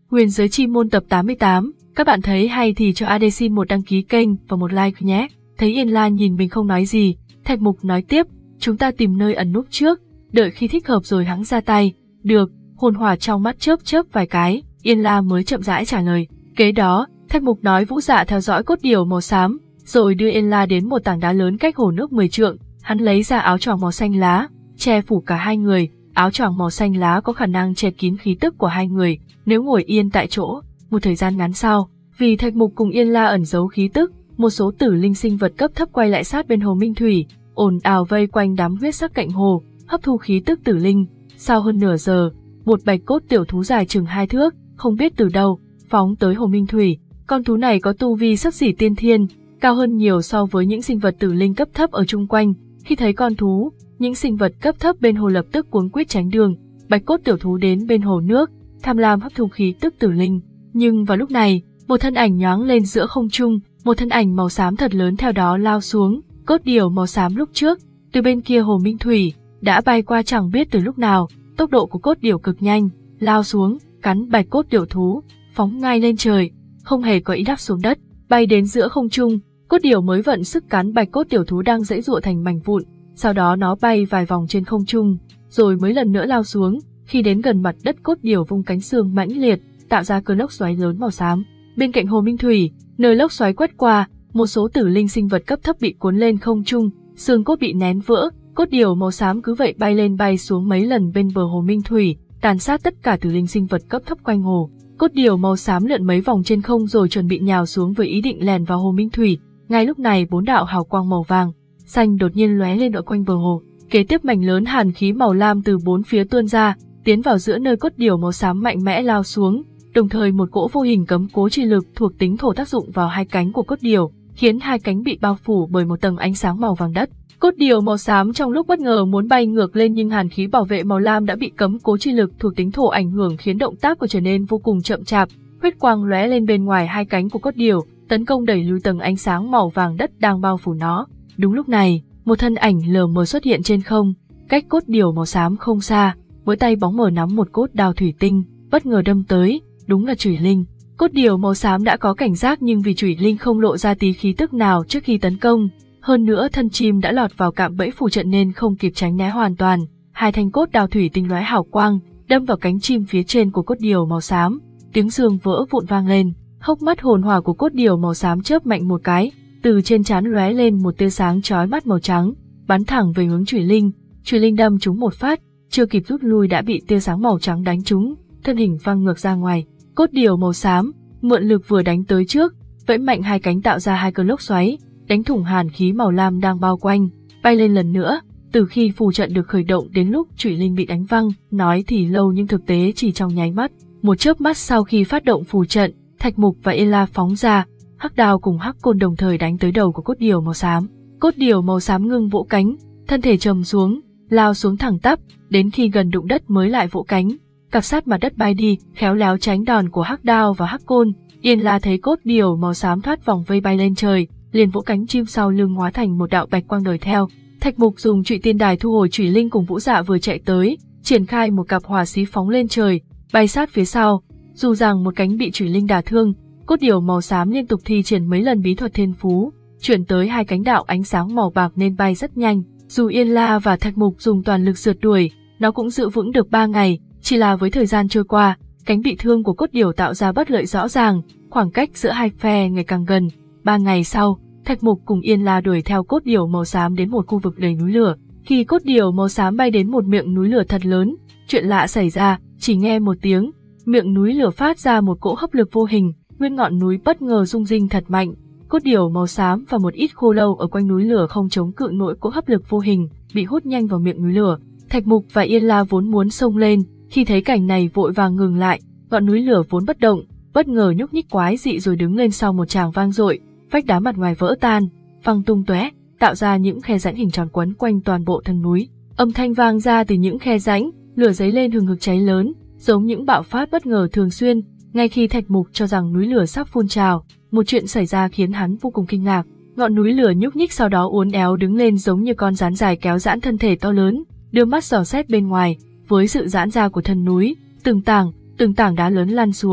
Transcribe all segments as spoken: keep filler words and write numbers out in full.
Huyền giới chi môn tập tám mươi tám, các bạn thấy hay thì cho a đê xin một đăng ký kênh và một like nhé. Thấy Yên La nhìn mình không nói gì, Thạch Mục nói tiếp, chúng ta tìm nơi ẩn núp trước, đợi khi thích hợp rồi hẵng ra tay. Được, hồn hỏa trong mắt chớp chớp vài cái, Yên La mới chậm rãi trả lời. Kế đó, Thạch Mục nói Vũ Dạ theo dõi cốt điểu màu xám, rồi đưa Yên La đến một tảng đá lớn cách hồ nước mười trượng, hắn lấy ra áo choàng màu xanh lá, che phủ cả hai người. Áo choàng màu xanh lá có khả năng che kín khí tức của hai người, nếu ngồi yên tại chỗ. Một thời gian ngắn sau, vì Thạch Mục cùng Yên La ẩn giấu khí tức, một số tử linh sinh vật cấp thấp quay lại sát bên hồ Minh Thủy, ồn ào vây quanh đám huyết sắc cạnh hồ, hấp thu khí tức tử linh. Sau hơn nửa giờ, một bạch cốt tiểu thú dài chừng hai thước, không biết từ đâu, phóng tới hồ Minh Thủy. Con thú này có tu vi xấp xỉ tiên thiên, cao hơn nhiều so với những sinh vật tử linh cấp thấp ở chung quanh. Khi thấy con thú, những sinh vật cấp thấp bên hồ lập tức cuống quýt tránh đường. Bạch cốt tiểu thú đến bên hồ nước, tham lam hấp thu khí tức tử linh. Nhưng vào lúc này, một thân ảnh nhoáng lên giữa không trung, một thân ảnh màu xám thật lớn theo đó lao xuống. Cốt điểu màu xám lúc trước, từ bên kia hồ Minh Thủy, đã bay qua chẳng biết từ lúc nào. Tốc độ của cốt điểu cực nhanh, lao xuống, cắn bạch cốt tiểu thú, phóng ngay lên trời, không hề có ý đáp xuống đất, bay đến giữa không trung. Cốt điểu mới vận sức cắn bạch cốt tiểu thú đang giãy giụa thành mảnh vụn. Sau đó nó bay vài vòng trên không trung, rồi mới lần nữa lao xuống. Khi đến gần mặt đất, cốt điểu vung cánh xương mãnh liệt, tạo ra cơn lốc xoáy lớn màu xám. Bên cạnh hồ Minh Thủy, nơi lốc xoáy quét qua, một số tử linh sinh vật cấp thấp bị cuốn lên không trung, xương cốt bị nén vỡ. Cốt điểu màu xám cứ vậy bay lên bay xuống mấy lần bên bờ hồ Minh Thủy, tàn sát tất cả tử linh sinh vật cấp thấp quanh hồ. Cốt điểu màu xám lượn mấy vòng trên không rồi chuẩn bị nhào xuống với ý định lèn vào hồ Minh Thủy. Ngay lúc này, bốn đạo hào quang màu vàng xanh đột nhiên lóe lên ở quanh bờ hồ. Kế tiếp mảnh lớn hàn khí màu lam từ bốn phía tuôn ra, tiến vào giữa nơi cốt điểu màu xám mạnh mẽ lao xuống. Đồng thời một cỗ vô hình cấm cố chi lực thuộc tính thổ tác dụng vào hai cánh của cốt điểu, khiến hai cánh bị bao phủ bởi một tầng ánh sáng màu vàng đất. Cốt điểu màu xám trong lúc bất ngờ muốn bay ngược lên, nhưng hàn khí bảo vệ màu lam đã bị cấm cố chi lực thuộc tính thổ ảnh hưởng, khiến động tác của trở nên vô cùng chậm chạp. Huyết quang lóe lên bên ngoài hai cánh của cốt điểu, tấn công đẩy lùi tầng ánh sáng màu vàng đất đang bao phủ nó. Đúng lúc này, một thân ảnh lờ mờ xuất hiện trên không, cách cốt điểu màu xám không xa, với tay bóng mờ nắm một cốt đao thủy tinh, bất ngờ đâm tới. Đúng là Chủy Linh. Cốt điểu màu xám đã có cảnh giác, nhưng vì Chủy Linh không lộ ra tí khí tức nào trước khi tấn công, hơn nữa thân chim đã lọt vào cạm bẫy phù trận nên không kịp tránh né hoàn toàn. Hai thanh cốt đao thủy tinh lóe hào quang, đâm vào cánh chim phía trên của cốt điểu màu xám. Tiếng xương vỡ vụn vang lên, hốc mắt hồn hỏa của cốt điểu màu xám chớp mạnh một cái, từ trên trán lóe lên một tia sáng chói mắt màu trắng, bắn thẳng về hướng Chủy Linh. Chủy Linh đâm trúng một phát, chưa kịp rút lui đã bị tia sáng màu trắng đánh trúng, thân hình văng ngược ra ngoài. Cốt điểu màu xám mượn lực vừa đánh tới trước, vẫy mạnh hai cánh tạo ra hai cơn lốc xoáy, đánh thủng hàn khí màu lam đang bao quanh, bay lên lần nữa. Từ khi phù trận được khởi động đến lúc Chủy Linh bị đánh văng, nói thì lâu nhưng thực tế chỉ trong nháy mắt. Một chớp mắt sau khi phát động phù trận, Thạch Mục và Yên La phóng ra, hắc đao cùng hắc côn đồng thời đánh tới đầu của cốt điểu màu xám. Cốt điểu màu xám ngưng vỗ cánh, thân thể trầm xuống, lao xuống thẳng tắp, đến khi gần đụng đất mới lại vỗ cánh, cặp sát mặt đất bay đi, khéo léo tránh đòn của hắc đao và hắc côn. Yên La thấy cốt điểu màu xám thoát vòng vây bay lên trời, liền vỗ cánh chim sau lưng hóa thành một đạo bạch quang đuổi theo. Thạch Mục dùng Trụy Tiên Đài thu hồi Chủy Linh cùng Vũ Dạ vừa chạy tới, triển khai một cặp hỏa xí phóng lên trời, bay sát phía sau. Dù rằng một cánh bị Chủy Linh đả thương, cốt điểu màu xám liên tục thi triển mấy lần bí thuật thiên phú, chuyển tới hai cánh đạo ánh sáng màu bạc nên bay rất nhanh. Dù Yên La và Thạch Mục dùng toàn lực rượt đuổi, nó cũng giữ vững được ba ngày, chỉ là với thời gian trôi qua, cánh bị thương của cốt điểu tạo ra bất lợi rõ ràng, khoảng cách giữa hai phe ngày càng gần. Ba ngày sau, Thạch Mục cùng Yên La đuổi theo cốt điểu màu xám đến một khu vực đầy núi lửa. Khi cốt điểu màu xám bay đến một miệng núi lửa thật lớn, chuyện lạ xảy ra, chỉ nghe một tiếng, miệng núi lửa phát ra một cỗ hấp lực vô hình, nguyên ngọn núi bất ngờ rung rinh thật mạnh. Cốt điểu màu xám và một ít khô lâu ở quanh núi lửa không chống cự nổi cỗ hấp lực vô hình, bị hút nhanh vào miệng núi lửa. Thạch Mục và Yên La vốn muốn xông lên, khi thấy cảnh này vội vàng ngừng lại, ngọn núi lửa vốn bất động, bất ngờ nhúc nhích quái dị rồi đứng lên sau một tràng vang dội, vách đá mặt ngoài vỡ tan, văng tung tóe, tạo ra những khe rãnh hình tròn quấn quanh toàn bộ thân núi. Âm thanh vang ra từ những khe rãnh, lửa dấy lên hừng hực cháy lớn, giống những bạo phát bất ngờ thường xuyên. Ngay khi Thạch Mục cho rằng núi lửa sắp phun trào, một chuyện xảy ra khiến hắn vô cùng kinh ngạc. Ngọn núi lửa nhúc nhích sau đó uốn éo đứng lên giống như con rắn dài kéo giãn thân thể to lớn, đưa mắt dò xét bên ngoài. Với sự giãn ra của thân núi, từng tảng, từng tảng đá lớn lăn xuống,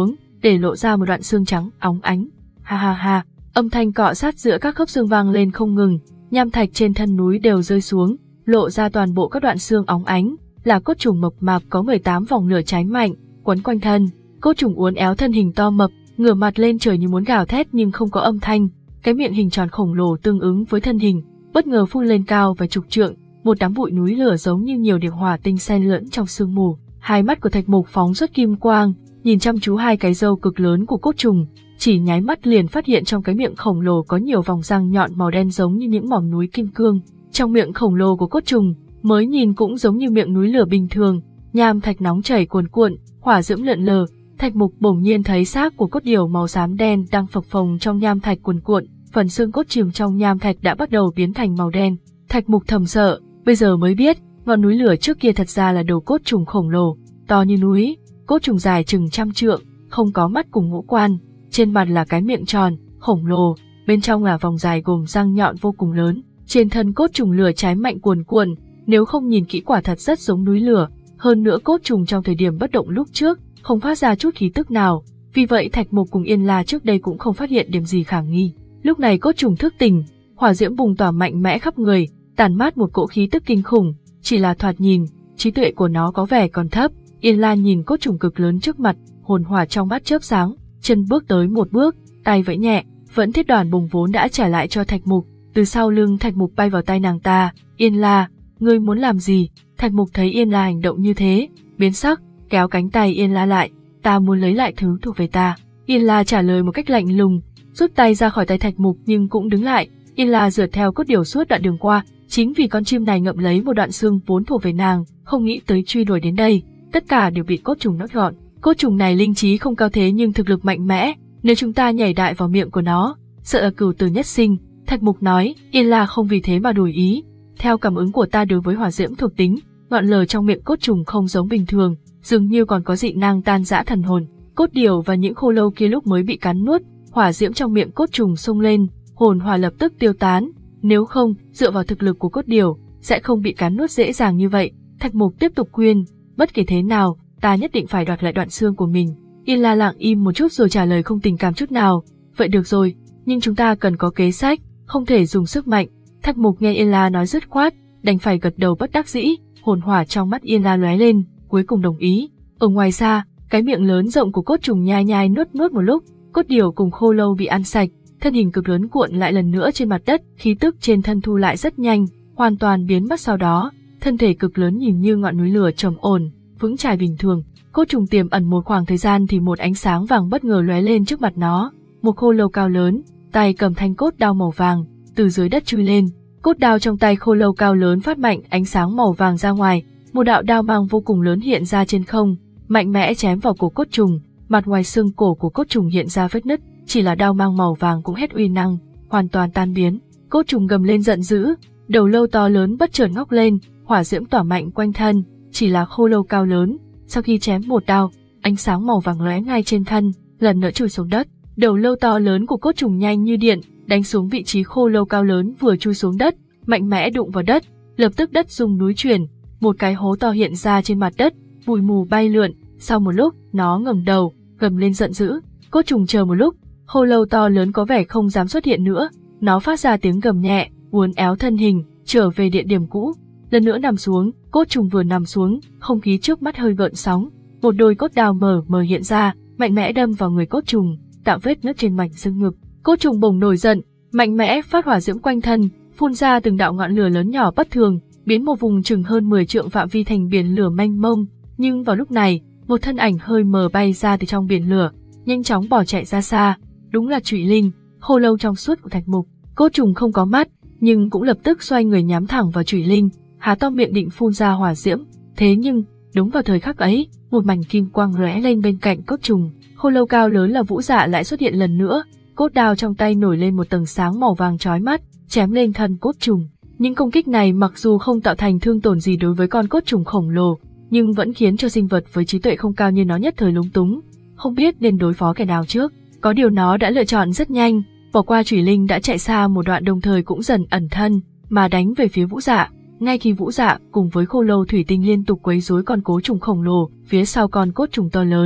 để lộ ra một đoạn xương trắng óng ánh. Ha ha ha, âm thanh cọ sát giữa các khớp xương vang lên không ngừng, nham thạch trên thân núi đều rơi xuống, lộ ra toàn bộ các đoạn xương óng ánh, là cốt trùng mập mạp có mười tám vòng lửa cháy mạnh, quấn quanh thân. Cốt trùng uốn éo thân hình to mập, ngửa mặt lên trời như muốn gào thét nhưng không có âm thanh, cái miệng hình tròn khổng lồ tương ứng với thân hình, bất ngờ phun lên cao vài chục trượng, một đám bụi núi lửa giống như nhiều điểm hỏa tinh xen lẫn trong sương mù. Hai mắt của Thạch Mục phóng xuất kim quang, nhìn chăm chú hai cái râu cực lớn của cốt trùng, chỉ nháy mắt liền phát hiện trong cái miệng khổng lồ có nhiều vòng răng nhọn màu đen giống như những mỏm núi kim cương. Trong miệng khổng lồ của cốt trùng, mới nhìn cũng giống như miệng núi lửa bình thường, nham thạch nóng chảy cuồn cuộn, hỏa diễm lượn lờ. Thạch Mục bỗng nhiên thấy xác của cốt điểu màu xám đen đang phập phồng trong nham thạch cuồn cuộn, phần xương cốt chìm trong nham thạch đã bắt đầu biến thành màu đen. Thạch Mục thầm sợ, bây giờ mới biết, ngọn núi lửa trước kia thật ra là đầu cốt trùng khổng lồ, to như núi, cốt trùng dài chừng trăm trượng, không có mắt cùng ngũ quan, trên mặt là cái miệng tròn, khổng lồ, bên trong là vòng dài gồm răng nhọn vô cùng lớn, trên thân cốt trùng lửa cháy mạnh cuồn cuộn, nếu không nhìn kỹ quả thật rất giống núi lửa, hơn nữa cốt trùng trong thời điểm bất động lúc trước, không phát ra chút khí tức nào, vì vậy Thạch Mục cùng Yên La trước đây cũng không phát hiện điểm gì khả nghi. Lúc này cốt trùng thức tỉnh, hỏa diễm bùng tỏa mạnh mẽ khắp người, tản mát một cỗ khí tức kinh khủng, chỉ là thoạt nhìn, trí tuệ của nó có vẻ còn thấp. Yên La nhìn cốt trùng cực lớn trước mặt, hồn hỏa trong mắt chớp sáng, chân bước tới một bước, tay vẫy nhẹ, vẫn thiết đoàn bùng vốn đã trả lại cho Thạch Mục, từ sau lưng Thạch Mục bay vào tay nàng ta. Yên La, ngươi muốn làm gì? Thạch Mục thấy Yên La hành động như thế, biến sắc, kéo cánh tay Yên La lại, ta muốn lấy lại thứ thuộc về ta. Yên La trả lời một cách lạnh lùng, rút tay ra khỏi tay Thạch Mục nhưng cũng đứng lại. Yên La rượt theo cốt điểu suốt đoạn đường qua, chính vì con chim này ngậm lấy một đoạn xương vốn thuộc về nàng, không nghĩ tới truy đuổi đến đây, tất cả đều bị cốt trùng nuốt gọn. Cốt trùng này linh trí không cao thế nhưng thực lực mạnh mẽ, nếu chúng ta nhảy đại vào miệng của nó, sợ là cửu tử nhất sinh. Thạch Mục nói, Yên La không vì thế mà đổi ý. Theo cảm ứng của ta đối với hỏa diễm thuộc tính, ngọn lửa trong miệng cốt trùng không giống bình thường, dường như còn có dị năng tan rã thần hồn. Cốt điểu và những khô lâu kia lúc mới bị cắn nuốt, hỏa diễm trong miệng cốt trùng xông lên, hồn hỏa lập tức tiêu tán. Nếu không, dựa vào thực lực của cốt điểu, sẽ không bị cắn nuốt dễ dàng như vậy. Thạch Mục tiếp tục khuyên, bất kể thế nào, ta nhất định phải đoạt lại đoạn xương của mình. Yên La lặng im một chút rồi trả lời không tình cảm chút nào, vậy được rồi, nhưng chúng ta cần có kế sách, không thể dùng sức mạnh. Thạch Mục nghe Yên La nói dứt khoát, đành phải gật đầu bất đắc dĩ, hồn hỏa trong mắt Yên La lóe lên, cuối cùng đồng ý. Ở ngoài xa, cái miệng lớn rộng của cốt trùng nhai nhai nuốt nuốt một lúc, cốt điểu cùng khô lâu bị ăn sạch, thân hình cực lớn cuộn lại lần nữa trên mặt đất, khí tức trên thân thu lại rất nhanh, hoàn toàn biến mất. Sau đó, thân thể cực lớn nhìn như ngọn núi lửa trầm ổn, vững chãi bình thường. Cốt trùng tiềm ẩn một khoảng thời gian thì một ánh sáng vàng bất ngờ lóe lên trước mặt nó, một khô lâu cao lớn, tay cầm thanh cốt đao màu vàng, từ dưới đất chui lên. Cốt đao trong tay khô lâu cao lớn phát mạnh ánh sáng màu vàng ra ngoài, một đạo đao mang vô cùng lớn hiện ra trên không, mạnh mẽ chém vào cổ cốt trùng. Mặt ngoài xương cổ của cốt trùng hiện ra vết nứt, chỉ là đao mang màu vàng cũng hết uy năng, hoàn toàn tan biến. Cốt trùng gầm lên giận dữ, đầu lâu to lớn bất chợt ngóc lên, hỏa diễm tỏa mạnh quanh thân, chỉ là khô lâu cao lớn, sau khi chém một đao, ánh sáng màu vàng lóe ngay trên thân, lần nữa chui xuống đất. Đầu lâu to lớn của cốt trùng nhanh như điện, đánh xuống vị trí khô lâu cao lớn vừa chui xuống đất, mạnh mẽ đụng vào đất, lập tức đất rung núi chuyển, một cái hố to hiện ra trên mặt đất, bụi mù bay lượn. Sau một lúc, nó ngẩng đầu, gầm lên giận dữ. Cốt trùng chờ một lúc, khô lâu to lớn có vẻ không dám xuất hiện nữa, nó phát ra tiếng gầm nhẹ, uốn éo thân hình, trở về địa điểm cũ, lần nữa nằm xuống. Cốt trùng vừa nằm xuống, không khí trước mắt hơi gợn sóng, một đôi cốt đao mờ mờ hiện ra, mạnh mẽ đâm vào người cốt trùng, tạo vết nứt trên mảnh xương ngực. Cốt trùng bùng nổi giận, mạnh mẽ phát hỏa diễm quanh thân, phun ra từng đạo ngọn lửa lớn nhỏ bất thường, biến một vùng chừng hơn mười trượng phạm vi thành biển lửa mênh mông. Nhưng vào lúc này, một thân ảnh hơi mờ bay ra từ trong biển lửa, nhanh chóng bỏ chạy ra xa. Đúng là Trụy Linh, khô lâu trong suốt của Thạch Mục. Cốt trùng không có mắt, nhưng cũng lập tức xoay người nhắm thẳng vào Trụy Linh, há to miệng định phun ra hỏa diễm. Thế nhưng, đúng vào thời khắc ấy, một mảnh kim quang lóe lên bên cạnh cốt trùng. Khô lâu cao lớn là Vũ Dạ lại xuất hiện lần nữa, cốt đao trong tay nổi lên một tầng sáng màu vàng chói mắt, chém lên thân cốt trùng. Những công kích này mặc dù không tạo thành thương tổn gì đối với con cốt trùng khổng lồ, nhưng vẫn khiến cho sinh vật với trí tuệ không cao như nó nhất thời lúng túng, không biết nên đối phó kẻ nào trước. Có điều nó đã lựa chọn rất nhanh, bỏ qua Trụy Linh đã chạy xa một đoạn, đồng thời cũng dần ẩn thân mà đánh về phía Vũ Dạ. Ngay khi Vũ Dạ cùng với khô lâu thủy tinh liên tục quấy rối con cốt trùng khổng lồ, phía sau con cốt trùng to lớn,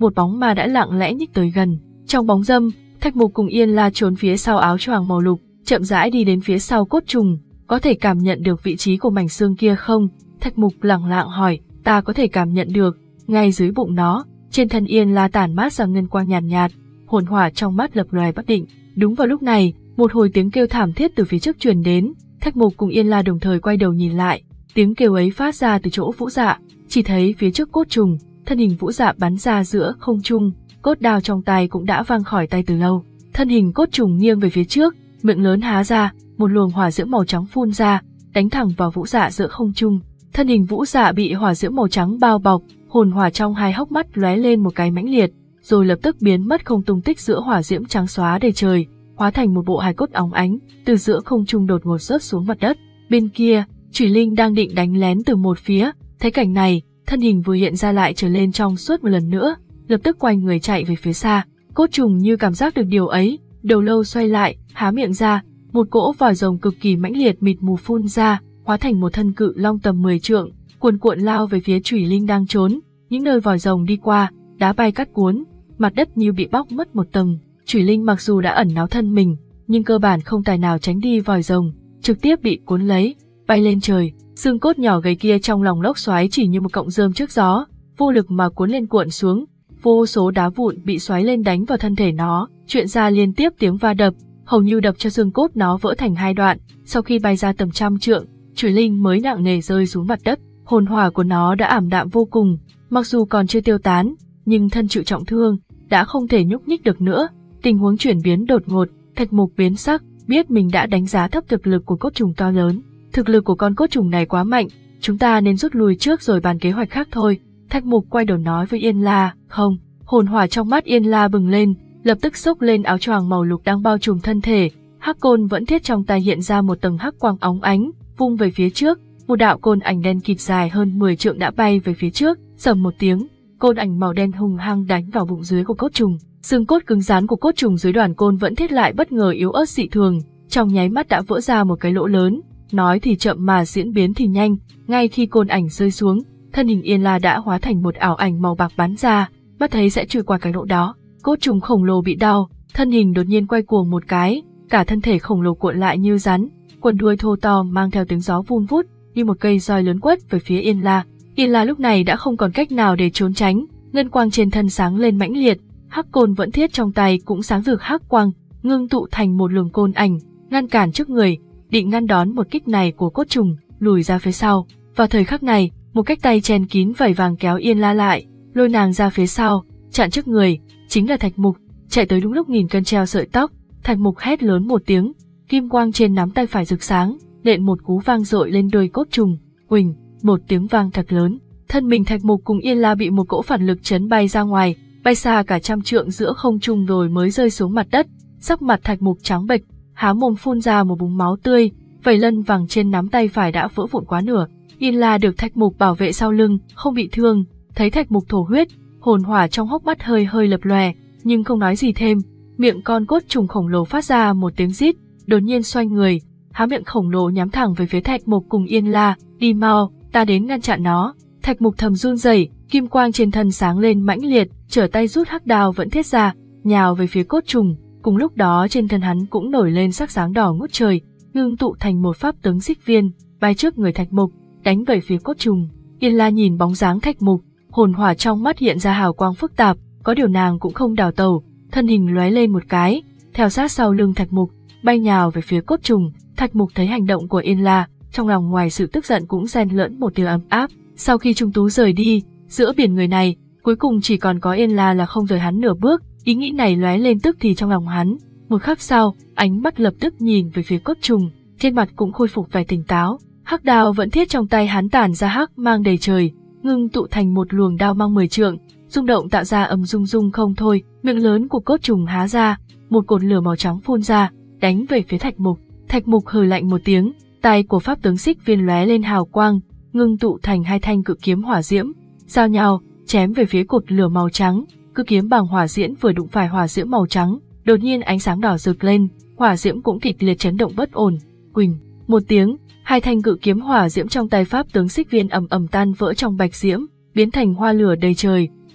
một bóng ma đã lặng lẽ nhích tới gần. Trong bóng râm, Thạch Mục cùng Yên La trốn phía sau áo choàng màu lục, chậm rãi đi đến phía sau cốt trùng. Có thể cảm nhận được vị trí của mảnh xương kia không? Thạch Mục lẳng lặng hỏi. Ta có thể cảm nhận được. Ngay dưới bụng nó, trên thân Yên La tản mát ra ngân quang nhàn nhạt, nhạt, hồn hỏa trong mắt lập lòe bất định. Đúng vào lúc này, một hồi tiếng kêu thảm thiết từ phía trước truyền đến. Thạch Mục cùng Yên La đồng thời quay đầu nhìn lại. Tiếng kêu ấy phát ra từ chỗ Vũ Dạ, chỉ thấy phía trước cốt trùng, thân hình Vũ Dạ bắn ra giữa không trung, cốt đao trong tay cũng đã văng khỏi tay từ lâu. Thân hình cốt trùng nghiêng về phía trước, miệng lớn há ra, một luồng hỏa diễm màu trắng phun ra, đánh thẳng vào Vũ Dạ giữa không trung. Thân hình Vũ Dạ bị hỏa diễm màu trắng bao bọc, hồn hỏa trong hai hốc mắt lóe lên một cái mãnh liệt, rồi lập tức biến mất không tung tích giữa hỏa diễm trắng xóa đầy trời, hóa thành một bộ hài cốt óng ánh, từ giữa không trung đột ngột rớt xuống mặt đất. Bên kia, Chủy Linh đang định đánh lén từ một phía, thấy cảnh này, thân hình vừa hiện ra lại trở lên trong suốt một lần nữa, lập tức quay người chạy về phía xa. Cốt trùng như cảm giác được điều ấy, đầu lâu xoay lại, há miệng ra, một cỗ vòi rồng cực kỳ mãnh liệt mịt mù phun ra, hóa thành một thân cự long tầm mười trượng, cuồn cuộn lao về phía Chủy Linh đang trốn. Những nơi vòi rồng đi qua, đá bay cát cuốn, mặt đất như bị bóc mất một tầng. Chủy Linh mặc dù đã ẩn náu thân mình, nhưng cơ bản không tài nào tránh đi vòi rồng, trực tiếp bị cuốn lấy, bay lên trời. Xương cốt nhỏ gầy kia trong lòng lốc xoáy chỉ như một cọng rơm trước gió, vô lực mà cuốn lên cuộn xuống, vô số đá vụn bị xoáy lên đánh vào thân thể nó, truyền ra liên tiếp tiếng va đập, hầu như đập cho xương cốt nó vỡ thành hai đoạn. Sau khi bay ra tầm trăm trượng, Chủy Linh mới nặng nề rơi xuống mặt đất. Hồn hỏa của nó đã ảm đạm vô cùng, mặc dù còn chưa tiêu tán, nhưng thân chịu trọng thương, đã không thể nhúc nhích được nữa. Tình huống chuyển biến đột ngột, Thạch Mục biến sắc, biết mình đã đánh giá thấp thực lực của cốt trùng to lớn. Thực lực của con cốt trùng này quá mạnh, chúng ta nên rút lui trước rồi bàn kế hoạch khác thôi. Thạch Mục quay đầu nói với Yên La. Không. Hồn hỏa trong mắt Yên La bừng lên, lập tức xốc lên áo choàng màu lục đang bao trùm thân thể. Hắc côn vẫn thiết trong tay hiện ra một tầng hắc quang óng ánh, vung về phía trước. Một đạo côn ảnh đen kịt dài hơn mười trượng đã bay về phía trước, sầm một tiếng, côn ảnh màu đen hung hăng đánh vào bụng dưới của cốt trùng. Xương cốt cứng rắn của cốt trùng dưới đoàn côn vẫn thiết lại bất ngờ yếu ớt dị thường, trong nháy mắt đã vỡ ra một cái lỗ lớn. Nói thì chậm mà diễn biến thì nhanh, ngay khi côn ảnh rơi xuống, thân hình Yên La đã hóa thành một ảo ảnh màu bạc bắn ra, mắt thấy sẽ trôi qua cái lỗ đó. Cốt trùng khổng lồ bị đau, thân hình đột nhiên quay cuồng một cái, cả thân thể khổng lồ cuộn lại như rắn, quần đuôi thô to mang theo tiếng gió vun vút, như một cây roi lớn quất về phía Yên La. Yên La lúc này đã không còn cách nào để trốn tránh, ngân quang trên thân sáng lên mãnh liệt, hắc côn vẫn thiết trong tay cũng sáng rực hắc quang, ngưng tụ thành một luồng côn ảnh, ngăn cản trước người, định ngăn đón một kích này của cốt trùng, lùi ra phía sau. Vào thời khắc này, một cái tay chen kín vảy vàng kéo Yên La lại, lôi nàng ra phía sau, chặn trước người, chính là Thạch Mục, chạy tới đúng lúc nghìn cân treo sợi tóc. Thạch Mục hét lớn một tiếng, kim quang trên nắm tay phải rực sáng, nện một cú vang dội lên đuôi cốt trùng, huỳnh, một tiếng vang thật lớn. Thân mình Thạch Mục cùng Yên La bị một cỗ phản lực chấn bay ra ngoài, bay xa cả trăm trượng giữa không trung rồi mới rơi xuống mặt đất. Sắc mặt Thạch Mục trắng bệch, há mồm phun ra một búng máu tươi, vảy lân vàng trên nắm tay phải đã vỡ vụn quá nửa. Yên La được Thạch Mục bảo vệ sau lưng, không bị thương, thấy Thạch Mục thổ huyết, hồn hỏa trong hốc mắt hơi hơi lập lòe, nhưng không nói gì thêm. Miệng con cốt trùng khổng lồ phát ra một tiếng rít, đột nhiên xoay người, há miệng khổng lồ nhắm thẳng về phía Thạch Mục cùng Yên La. Đi mau, ta đến ngăn chặn nó. Thạch Mục thầm run rẩy, kim quang trên thân sáng lên mãnh liệt, trở tay rút hắc đao vẫn thiết ra, nhào về phía cốt trùng. Cùng lúc đó trên thân hắn cũng nổi lên sắc sáng đỏ ngút trời, ngưng tụ thành một pháp tướng xích viên, bay trước người Thạch Mục, đánh về phía cốt trùng. Yên La nhìn bóng dáng Thạch Mục, hồn hỏa trong mắt hiện ra hào quang phức tạp, có điều nàng cũng không đảo tàu, thân hình lóe lên một cái, theo sát sau lưng Thạch Mục, bay nhào về phía cốt trùng. Thạch Mục thấy hành động của Yên La, trong lòng ngoài sự tức giận cũng xen lẫn một tia ấm áp. Sau khi Trung Tú rời đi, giữa biển người này, cuối cùng chỉ còn có Yên La là không rời hắn nửa bước. Ý nghĩ này lóe lên tức thì trong lòng hắn. Một khắc sau, ánh mắt lập tức nhìn về phía cốt trùng, trên mặt cũng khôi phục vẻ tỉnh táo. Hắc đao vẫn thiết trong tay hắn tản ra hắc mang đầy trời, ngưng tụ thành một luồng đao mang mười trượng, rung động tạo ra ầm rung rung không thôi. Miệng lớn của cốt trùng há ra, một cột lửa màu trắng phun ra, đánh về phía Thạch Mục. Thạch Mục hừ lạnh một tiếng, tay của pháp tướng xích viên lóe lên hào quang, ngưng tụ thành hai thanh cự kiếm hỏa diễm, giao nhau chém về phía cột lửa màu trắng. Cự kiếm bằng hỏa diễm vừa đụng phải hỏa diễm màu trắng, đột nhiên ánh sáng đỏ rực lên, hỏa diễm cũng kịch liệt chấn động bất ổn. Quỳnh, một tiếng, hai thanh cự kiếm hỏa diễm trong tay pháp tướng xích viên ầm ầm tan vỡ trong bạch diễm, biến thành hoa lửa đầy trời.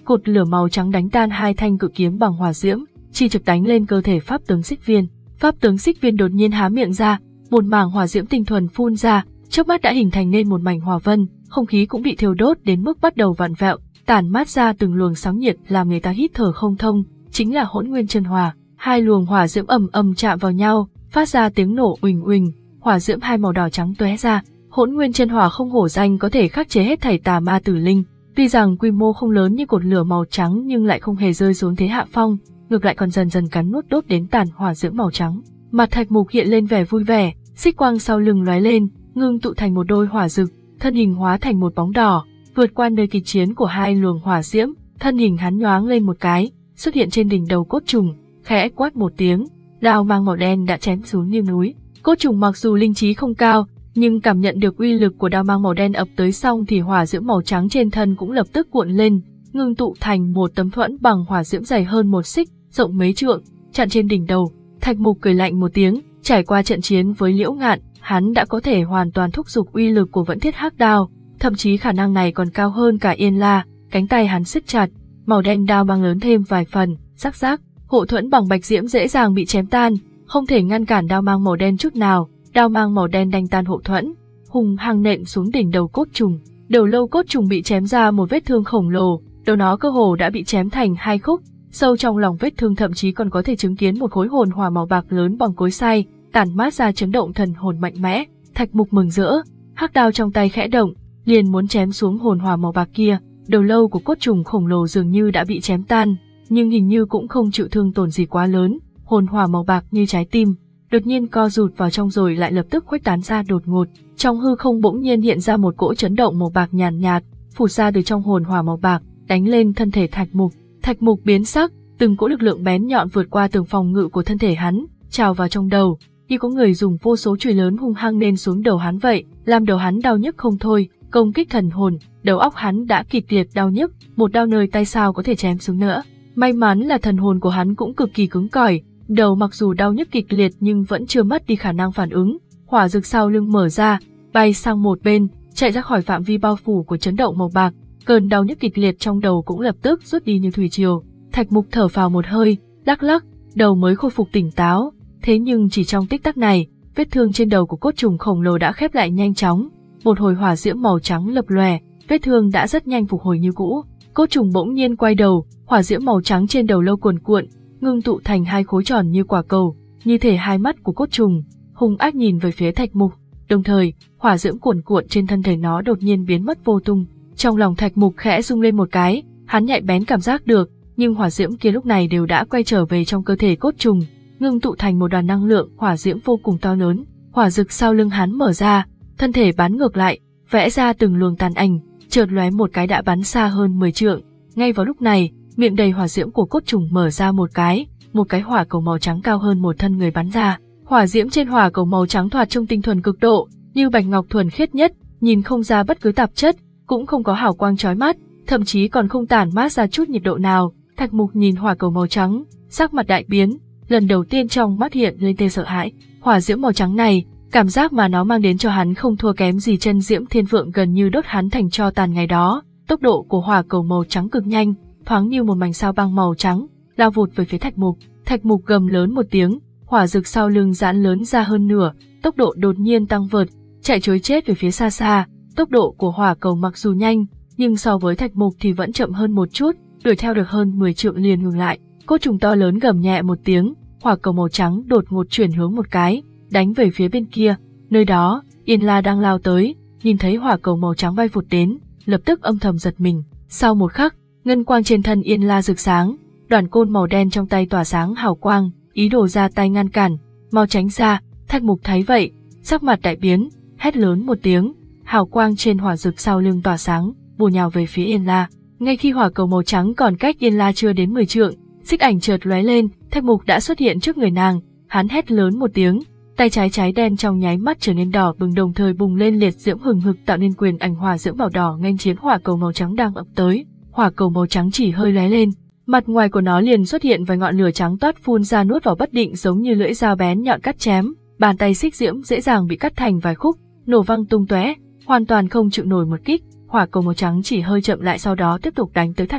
cột lửa màu trắng đánh tan hai thanh cự kiếm bằng hỏa diễm, chi trực đánh lên cơ thể Pháp tướng Xích Viên. Pháp tướng Xích Viên đột nhiên há miệng ra, một mảng hỏa diễm tinh thuần phun ra, chớp mắt đã hình thành nên một mảnh hỏa vân, không khí cũng bị thiêu đốt đến mức bắt đầu vặn vẹo, tản mát ra từng luồng sóng nhiệt làm người ta hít thở không thông, chính là Hỗn Nguyên Chân Hỏa. Hai luồng hỏa diễm ầm ầm chạm vào nhau, phát ra tiếng nổ uỳnh uỳnh, hỏa diễm hai màu đỏ trắng tóe ra. Hỗn Nguyên Chân Hỏa không hổ danh có thể khắc chế hết thảy tà ma tử linh, tuy rằng quy mô không lớn như cột lửa màu trắng nhưng lại không hề rơi xuống thế hạ phong, ngược lại còn dần dần cắn nuốt đốt đến tàn hỏa diễm màu trắng. Mặt Thạch Mục hiện lên vẻ vui vẻ, xích quang sau lưng lóe lên, ngưng tụ thành một đôi hỏa rực, thân hình hóa thành một bóng đỏ, vượt qua nơi kịch chiến của hai luồng hỏa diễm, thân hình hắn nhoáng lên một cái, xuất hiện trên đỉnh đầu cốt trùng, khẽ quát một tiếng, đao mang màu đen đã chém xuống như núi. Cốt trùng mặc dù linh trí không cao, nhưng cảm nhận được uy lực của đao mang màu đen ập tới xong thì hỏa diễm màu trắng trên thân cũng lập tức cuộn lên, ngưng tụ thành một tấm thuẫn bằng hỏa diễm dày hơn một xích, rộng mấy trượng, chặn trên đỉnh đầu. Thạch Mục cười lạnh một tiếng, trải qua trận chiến với Liễu Ngạn, hắn đã có thể hoàn toàn thúc giục uy lực của Vẫn Thiết Hắc Đao, thậm chí khả năng này còn cao hơn cả Yên La. Cánh tay hắn siết chặt, màu đen đao mang lớn thêm vài phần, rắc rắc, hộ thuẫn bằng bạch diễm dễ dàng bị chém tan, không thể ngăn cản đao mang màu đen chút nào. Đao mang màu đen đánh tan hộ thuẫn, hùng hăng nện xuống đỉnh đầu cốt trùng. Đầu lâu cốt trùng bị chém ra một vết thương khổng lồ, đầu nó cơ hồ đã bị chém thành hai khúc, sâu trong lòng vết thương thậm chí còn có thể chứng kiến một khối hồn hỏa màu bạc lớn bằng cối xay, tản mát ra chấn động thần hồn mạnh mẽ. Thạch Mục mừng rỡ, hắc đao trong tay khẽ động, liền muốn chém xuống hồn hỏa màu bạc kia. Đầu lâu của cốt trùng khổng lồ dường như đã bị chém tan, nhưng hình như cũng không chịu thương tổn gì quá lớn. Hồn hỏa màu bạc như trái tim, đột nhiên co rụt vào trong rồi lại lập tức khuếch tán ra đột ngột. Trong hư không bỗng nhiên hiện ra một cỗ chấn động màu bạc nhàn nhạt, nhạt, phụt ra từ trong hồn hỏa màu bạc, đánh lên thân thể Thạch Mục. Thạch Mục biến sắc, từng cỗ lực lượng bén nhọn vượt qua tường phòng ngự của thân thể hắn, trào vào trong đầu, như có người dùng vô số chùy lớn hung hăng nện xuống đầu hắn vậy, làm đầu hắn đau nhức không thôi. Công kích thần hồn, đầu óc hắn đã kịch liệt đau nhức, một đao nơi tay sao có thể chém xuống nữa. May mắn là thần hồn của hắn cũng cực kỳ cứng cỏi, đầu mặc dù đau nhức kịch liệt nhưng vẫn chưa mất đi khả năng phản ứng. Hỏa rực sau lưng mở ra, bay sang một bên, chạy ra khỏi phạm vi bao phủ của chấn động màu bạc. Cơn đau nhức kịch liệt trong đầu cũng lập tức rút đi như thủy triều. Thạch Mục thở phào một hơi, lắc lắc, đầu mới khôi phục tỉnh táo. Thế nhưng chỉ trong tích tắc này, vết thương trên đầu của cốt trùng khổng lồ đã khép lại nhanh chóng. Một hồi hỏa diễm màu trắng lập lòe, vết thương đã rất nhanh phục hồi như cũ. Cốt trùng bỗng nhiên quay đầu, hỏa diễm màu trắng trên đầu lâu cuồn cuộn, ngưng tụ thành hai khối tròn như quả cầu, như thể hai mắt của cốt trùng, hung ác nhìn về phía Thạch Mục. Đồng thời, hỏa diễm cuồn cuộn trên thân thể nó đột nhiên biến mất vô tung. Trong lòng Thạch Mục khẽ rung lên một cái, hắn nhạy bén cảm giác được, nhưng hỏa diễm kia lúc này đều đã quay trở về trong cơ thể cốt trùng, ngưng tụ thành một đoàn năng lượng hỏa diễm vô cùng to lớn. Hỏa rực sau lưng hắn mở ra, thân thể bắn ngược lại, vẽ ra từng luồng tàn ảnh, chợt lóe một cái đã bắn xa hơn mười trượng. Ngay vào lúc này, miệng đầy hỏa diễm của cốt trùng mở ra một cái, một cái hỏa cầu màu trắng cao hơn một thân người bắn ra. Hỏa diễm trên hỏa cầu màu trắng thoạt trông tinh thuần cực độ, như bạch ngọc thuần khiết nhất, nhìn không ra bất cứ tạp chất, cũng không có hào quang chói mắt, thậm chí còn không tản mát ra chút nhiệt độ nào. Thạch Mục nhìn hỏa cầu màu trắng, sắc mặt đại biến, lần đầu tiên trong mắt hiện lên tia sợ hãi. Hỏa diễm màu trắng này, cảm giác mà nó mang đến cho hắn không thua kém gì chân diễm thiên phượng gần như đốt hắn thành tro tàn ngày đó. Tốc độ của hỏa cầu màu trắng cực nhanh, thoáng như một mảnh sao băng màu trắng, lao vụt về phía Thạch Mục. Thạch Mục gầm lớn một tiếng, hỏa rực sau lưng giãn lớn ra hơn nửa, tốc độ đột nhiên tăng vượt, chạy trối chết về phía xa xa. Tốc độ của hỏa cầu mặc dù nhanh, nhưng so với Thạch Mục thì vẫn chậm hơn một chút, đuổi theo được hơn mười trượng liền ngừng lại. Cốt trùng to lớn gầm nhẹ một tiếng, hỏa cầu màu trắng đột ngột chuyển hướng một cái, đánh về phía bên kia. Nơi đó, Yên La đang lao tới, nhìn thấy hỏa cầu màu trắng bay vụt đến, lập tức âm thầm giật mình. Sau một khắc, ngân quang trên thân Yên La rực sáng, đoàn côn màu đen trong tay tỏa sáng hào quang, ý đồ ra tay ngăn cản, mau tránh ra. Thạch Mục thấy vậy, sắc mặt đại biến, hét lớn một tiếng, hào quang trên hỏa rực sau lưng tỏa sáng, bổ nhào về phía Yên La. Ngay khi hỏa cầu màu trắng còn cách Yên La chưa đến mười trượng, xích ảnh chợt lóe lên, Thạch Mục đã xuất hiện trước người nàng. Hắn hét lớn một tiếng, tay trái trái đen trong nháy mắt trở nên đỏ bừng, đồng thời bùng lên liệt diễm hừng hực tạo nên quyền ảnh hỏa diễm màu đỏ nghênh chiến hỏa cầu màu trắng đang ập tới. Hỏa cầu màu trắng chỉ hơi lóe lên, mặt ngoài của nó liền xuất hiện vài ngọn lửa trắng toát phun ra nuốt vào bất định, giống như lưỡi dao bén nhọn cắt chém. Bàn tay xích diễm dễ dàng bị cắt thành vài khúc, nổ văng tung tóe, hoàn toàn không chịu nổi một kích. Hỏa cầu màu trắng chỉ hơi chậm lại, sau đó tiếp tục đánh tới Thạch Mục.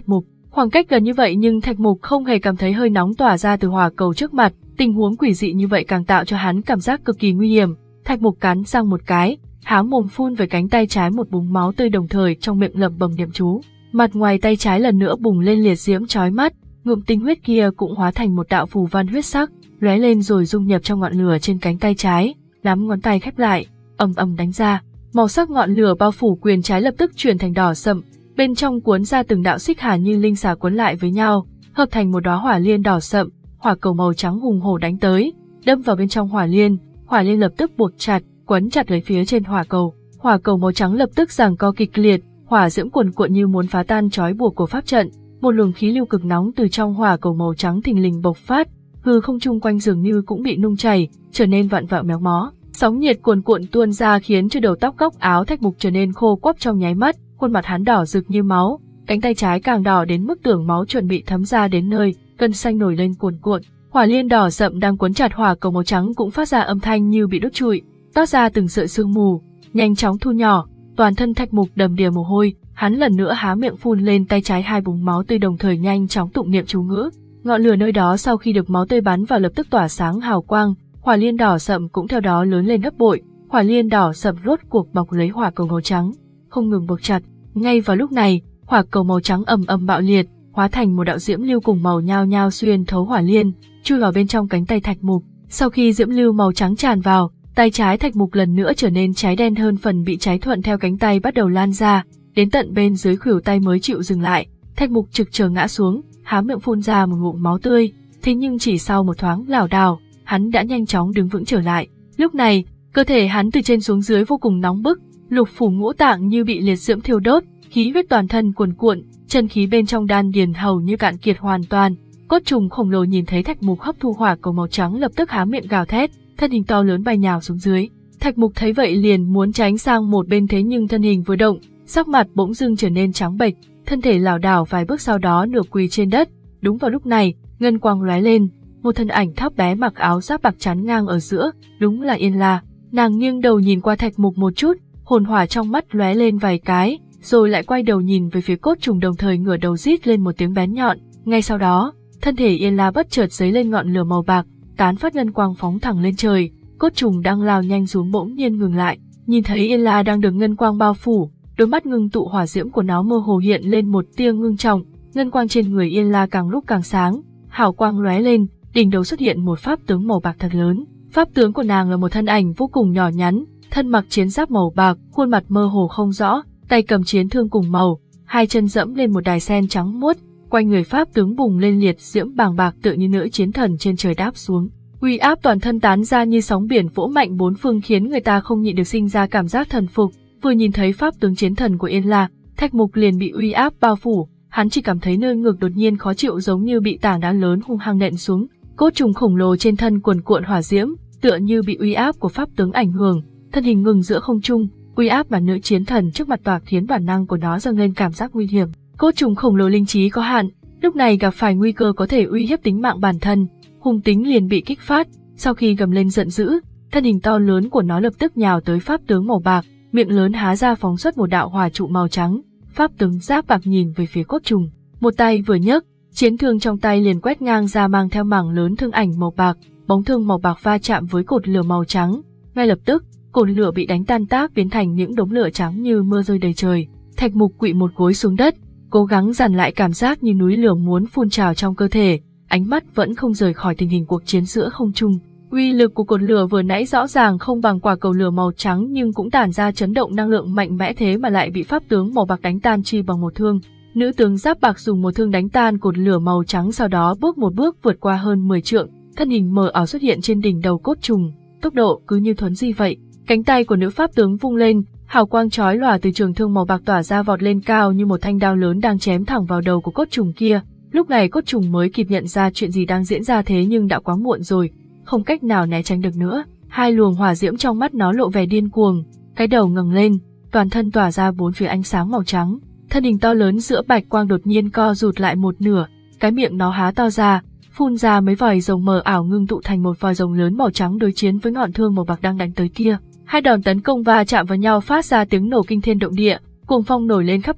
Khoảng cách gần như vậy nhưng Thạch Mục không hề cảm thấy hơi nóng tỏa ra từ hỏa cầu trước mặt, tình huống quỷ dị như vậy càng tạo cho hắn cảm giác cực kỳ nguy hiểm. Thạch Mục cắn răng một cái, há mồm phun về cánh tay trái một búng máu tươi, đồng thời trong miệng lẩm bẩm niệm chú. Mặt ngoài tay trái lần nữa bùng lên liệt diễm chói mắt, ngụm tinh huyết kia cũng hóa thành một đạo phù văn huyết sắc, lóe lên rồi dung nhập trong ngọn lửa trên cánh tay trái, nắm ngón tay khép lại, ầm ầm đánh ra. Màu sắc ngọn lửa bao phủ quyền trái lập tức chuyển thành đỏ sậm, bên trong cuốn ra từng đạo xích hà như linh xà cuốn lại với nhau, hợp thành một đóa hỏa liên đỏ sậm. Hỏa cầu màu trắng hùng hổ đánh tới, đâm vào bên trong hỏa liên, hỏa liên lập tức buộc chặt, quấn chặt lấy phía trên hỏa cầu. Hỏa cầu màu trắng lập tức giằng co kịch liệt, hỏa diễm cuồn cuộn như muốn phá tan trói buộc của pháp trận. Một luồng khí lưu cực nóng từ trong hỏa cầu màu trắng thình lình bộc phát, hư không chung quanh dường như cũng bị nung chảy, trở nên vặn vẹo méo mó. Sóng nhiệt cuồn cuộn tuôn ra khiến cho đầu tóc góc áo Thạch Mục trở nên khô quắp trong nháy mắt, khuôn mặt hắn đỏ rực như máu, cánh tay trái càng đỏ đến mức tưởng máu chuẩn bị thấm ra đến nơi, gân xanh nổi lên cuồn cuộn. Hỏa liên đỏ sậm đang cuốn chặt hỏa cầu màu trắng cũng phát ra âm thanh như bị đốt trụi, toát ra từng sợi sương mù, nhanh chóng thu nhỏ. Toàn thân Thạch Mục đầm đìa mồ hôi, hắn lần nữa há miệng phun lên tay trái hai búng máu tươi, đồng thời nhanh chóng tụng niệm chú ngữ. Ngọn lửa nơi đó sau khi được máu tươi bắn vào lập tức tỏa sáng hào quang, hỏa liên đỏ sậm cũng theo đó lớn lên gấp bội. Hỏa liên đỏ sậm rốt cuộc bọc lấy hỏa cầu màu trắng, không ngừng buộc chặt. Ngay vào lúc này, hỏa cầu màu trắng ầm ầm bạo liệt, hóa thành một đạo diễm lưu cùng màu nhao nhao xuyên thấu hỏa liên, chui vào bên trong cánh tay Thạch Mục. Sau khi diễm lưu màu trắng tràn vào, tay trái Thạch Mục lần nữa trở nên cháy đen hơn, phần bị cháy thuận theo cánh tay bắt đầu lan ra, đến tận bên dưới khuỷu tay mới chịu dừng lại. Thạch Mục trực chờ ngã xuống, há miệng phun ra một ngụm máu tươi, thế nhưng chỉ sau một thoáng lảo đảo, hắn đã nhanh chóng đứng vững trở lại. Lúc này, cơ thể hắn từ trên xuống dưới vô cùng nóng bức, lục phủ ngũ tạng như bị liệt diễm thiêu đốt, khí huyết toàn thân cuồn cuộn, chân khí bên trong đan điền hầu như cạn kiệt hoàn toàn. Cốt trùng khổng lồ nhìn thấy Thạch Mục hấp thu hỏa cầu màu trắng lập tức há miệng gào thét, thân hình to lớn bay nhào xuống dưới. Thạch Mục thấy vậy liền muốn tránh sang một bên, thế nhưng thân hình vừa động, sắc mặt bỗng dưng trở nên trắng bệch, thân thể lảo đảo vài bước sau đó nửa quỳ trên đất. Đúng vào lúc này, ngân quang lóe lên, một thân ảnh thấp bé mặc áo giáp bạc chắn ngang ở giữa, đúng là Yên La. Nàng nghiêng đầu nhìn qua Thạch Mục một chút, hồn hỏa trong mắt lóe lên vài cái, rồi lại quay đầu nhìn về phía cốt trùng, đồng thời ngửa đầu rít lên một tiếng bén nhọn. Ngay sau đó, thân thể Yên La bất chợt giấy lên ngọn lửa màu bạc, tán phát ngân quang phóng thẳng lên trời. Cốt trùng đang lao nhanh xuống bỗng nhiên ngừng lại, nhìn thấy Yên La đang được ngân quang bao phủ, đôi mắt ngưng tụ hỏa diễm của nó mơ hồ hiện lên một tia ngưng trọng. Ngân quang trên người Yên La càng lúc càng sáng, hào quang lóe lên, đỉnh đầu xuất hiện một pháp tướng màu bạc thật lớn. Pháp tướng của nàng là một thân ảnh vô cùng nhỏ nhắn, thân mặc chiến giáp màu bạc, khuôn mặt mơ hồ không rõ, tay cầm chiến thương cùng màu, hai chân dẫm lên một đài sen trắng muốt, quanh người pháp tướng bùng lên liệt diễm bàng bạc tựa như nữ chiến thần trên trời đáp xuống. Uy áp toàn thân tán ra như sóng biển vỗ mạnh bốn phương khiến người ta không nhịn được sinh ra cảm giác thần phục. Vừa nhìn thấy pháp tướng chiến thần của Yên La, Thạch Mục liền bị uy áp bao phủ, hắn chỉ cảm thấy nơi ngực đột nhiên khó chịu giống như bị tảng đá lớn hung hăng nện xuống. Cốt trùng khổng lồ trên thân cuồn cuộn hỏa diễm, tựa như bị uy áp của pháp tướng ảnh hưởng, thân hình ngừng giữa không trung. Uy áp bản nữ chiến thần trước mặt toạc khiến bản năng của nó dâng lên cảm giác nguy hiểm. Cốt trùng khổng lồ linh trí có hạn, lúc này gặp phải nguy cơ có thể uy hiếp tính mạng bản thân, hung tính liền bị kích phát. Sau khi gầm lên giận dữ, thân hình to lớn của nó lập tức nhào tới pháp tướng màu bạc, miệng lớn há ra phóng xuất một đạo hỏa trụ màu trắng. Pháp tướng giáp bạc nhìn về phía cốt trùng, một tay vừa nhấc, chiến thương trong tay liền quét ngang ra mang theo mảng lớn thương ảnh màu bạc, bóng thương màu bạc va chạm với cột lửa màu trắng, ngay lập tức cột lửa bị đánh tan tác biến thành những đống lửa trắng như mưa rơi đầy trời. Thạch Mục quỵ một gối xuống đất, cố gắng dằn lại cảm giác như núi lửa muốn phun trào trong cơ thể, ánh mắt vẫn không rời khỏi tình hình cuộc chiến giữa không trung. Uy lực của cột lửa vừa nãy rõ ràng không bằng quả cầu lửa màu trắng nhưng cũng tản ra chấn động năng lượng mạnh mẽ, thế mà lại bị pháp tướng màu bạc đánh tan chi bằng một thương. Nữ tướng giáp bạc dùng một thương đánh tan cột lửa màu trắng, sau đó bước một bước vượt qua hơn mười trượng, thân hình mờ ảo xuất hiện trên đỉnh đầu cốt trùng, tốc độ cứ như thuấn di vậy. Cánh tay của nữ pháp tướng vung lên, hào quang chói lòa từ trường thương màu bạc tỏa ra vọt lên cao như một thanh đao lớn đang chém thẳng vào đầu của cốt trùng kia. Lúc này cốt trùng mới kịp nhận ra chuyện gì đang diễn ra, thế nhưng đã quá muộn rồi, không cách nào né tránh được nữa. Hai luồng hỏa diễm trong mắt nó lộ vẻ điên cuồng, cái đầu ngẩng lên, toàn thân tỏa ra bốn phía ánh sáng màu trắng. Thân hình to lớn giữa bạch quang đột nhiên co rụt lại một nửa, cái miệng nó há to ra, phun ra mấy vòi rồng mờ ảo ngưng tụ thành một vòi rồng lớn màu trắng đối chiến với ngọn thương màu bạc đang đánh tới kia. Hai đòn tấn công va chạm vào nhau phát ra tiếng nổ kinh thiên động địa, cuồng phong nổi lên khắp nơi,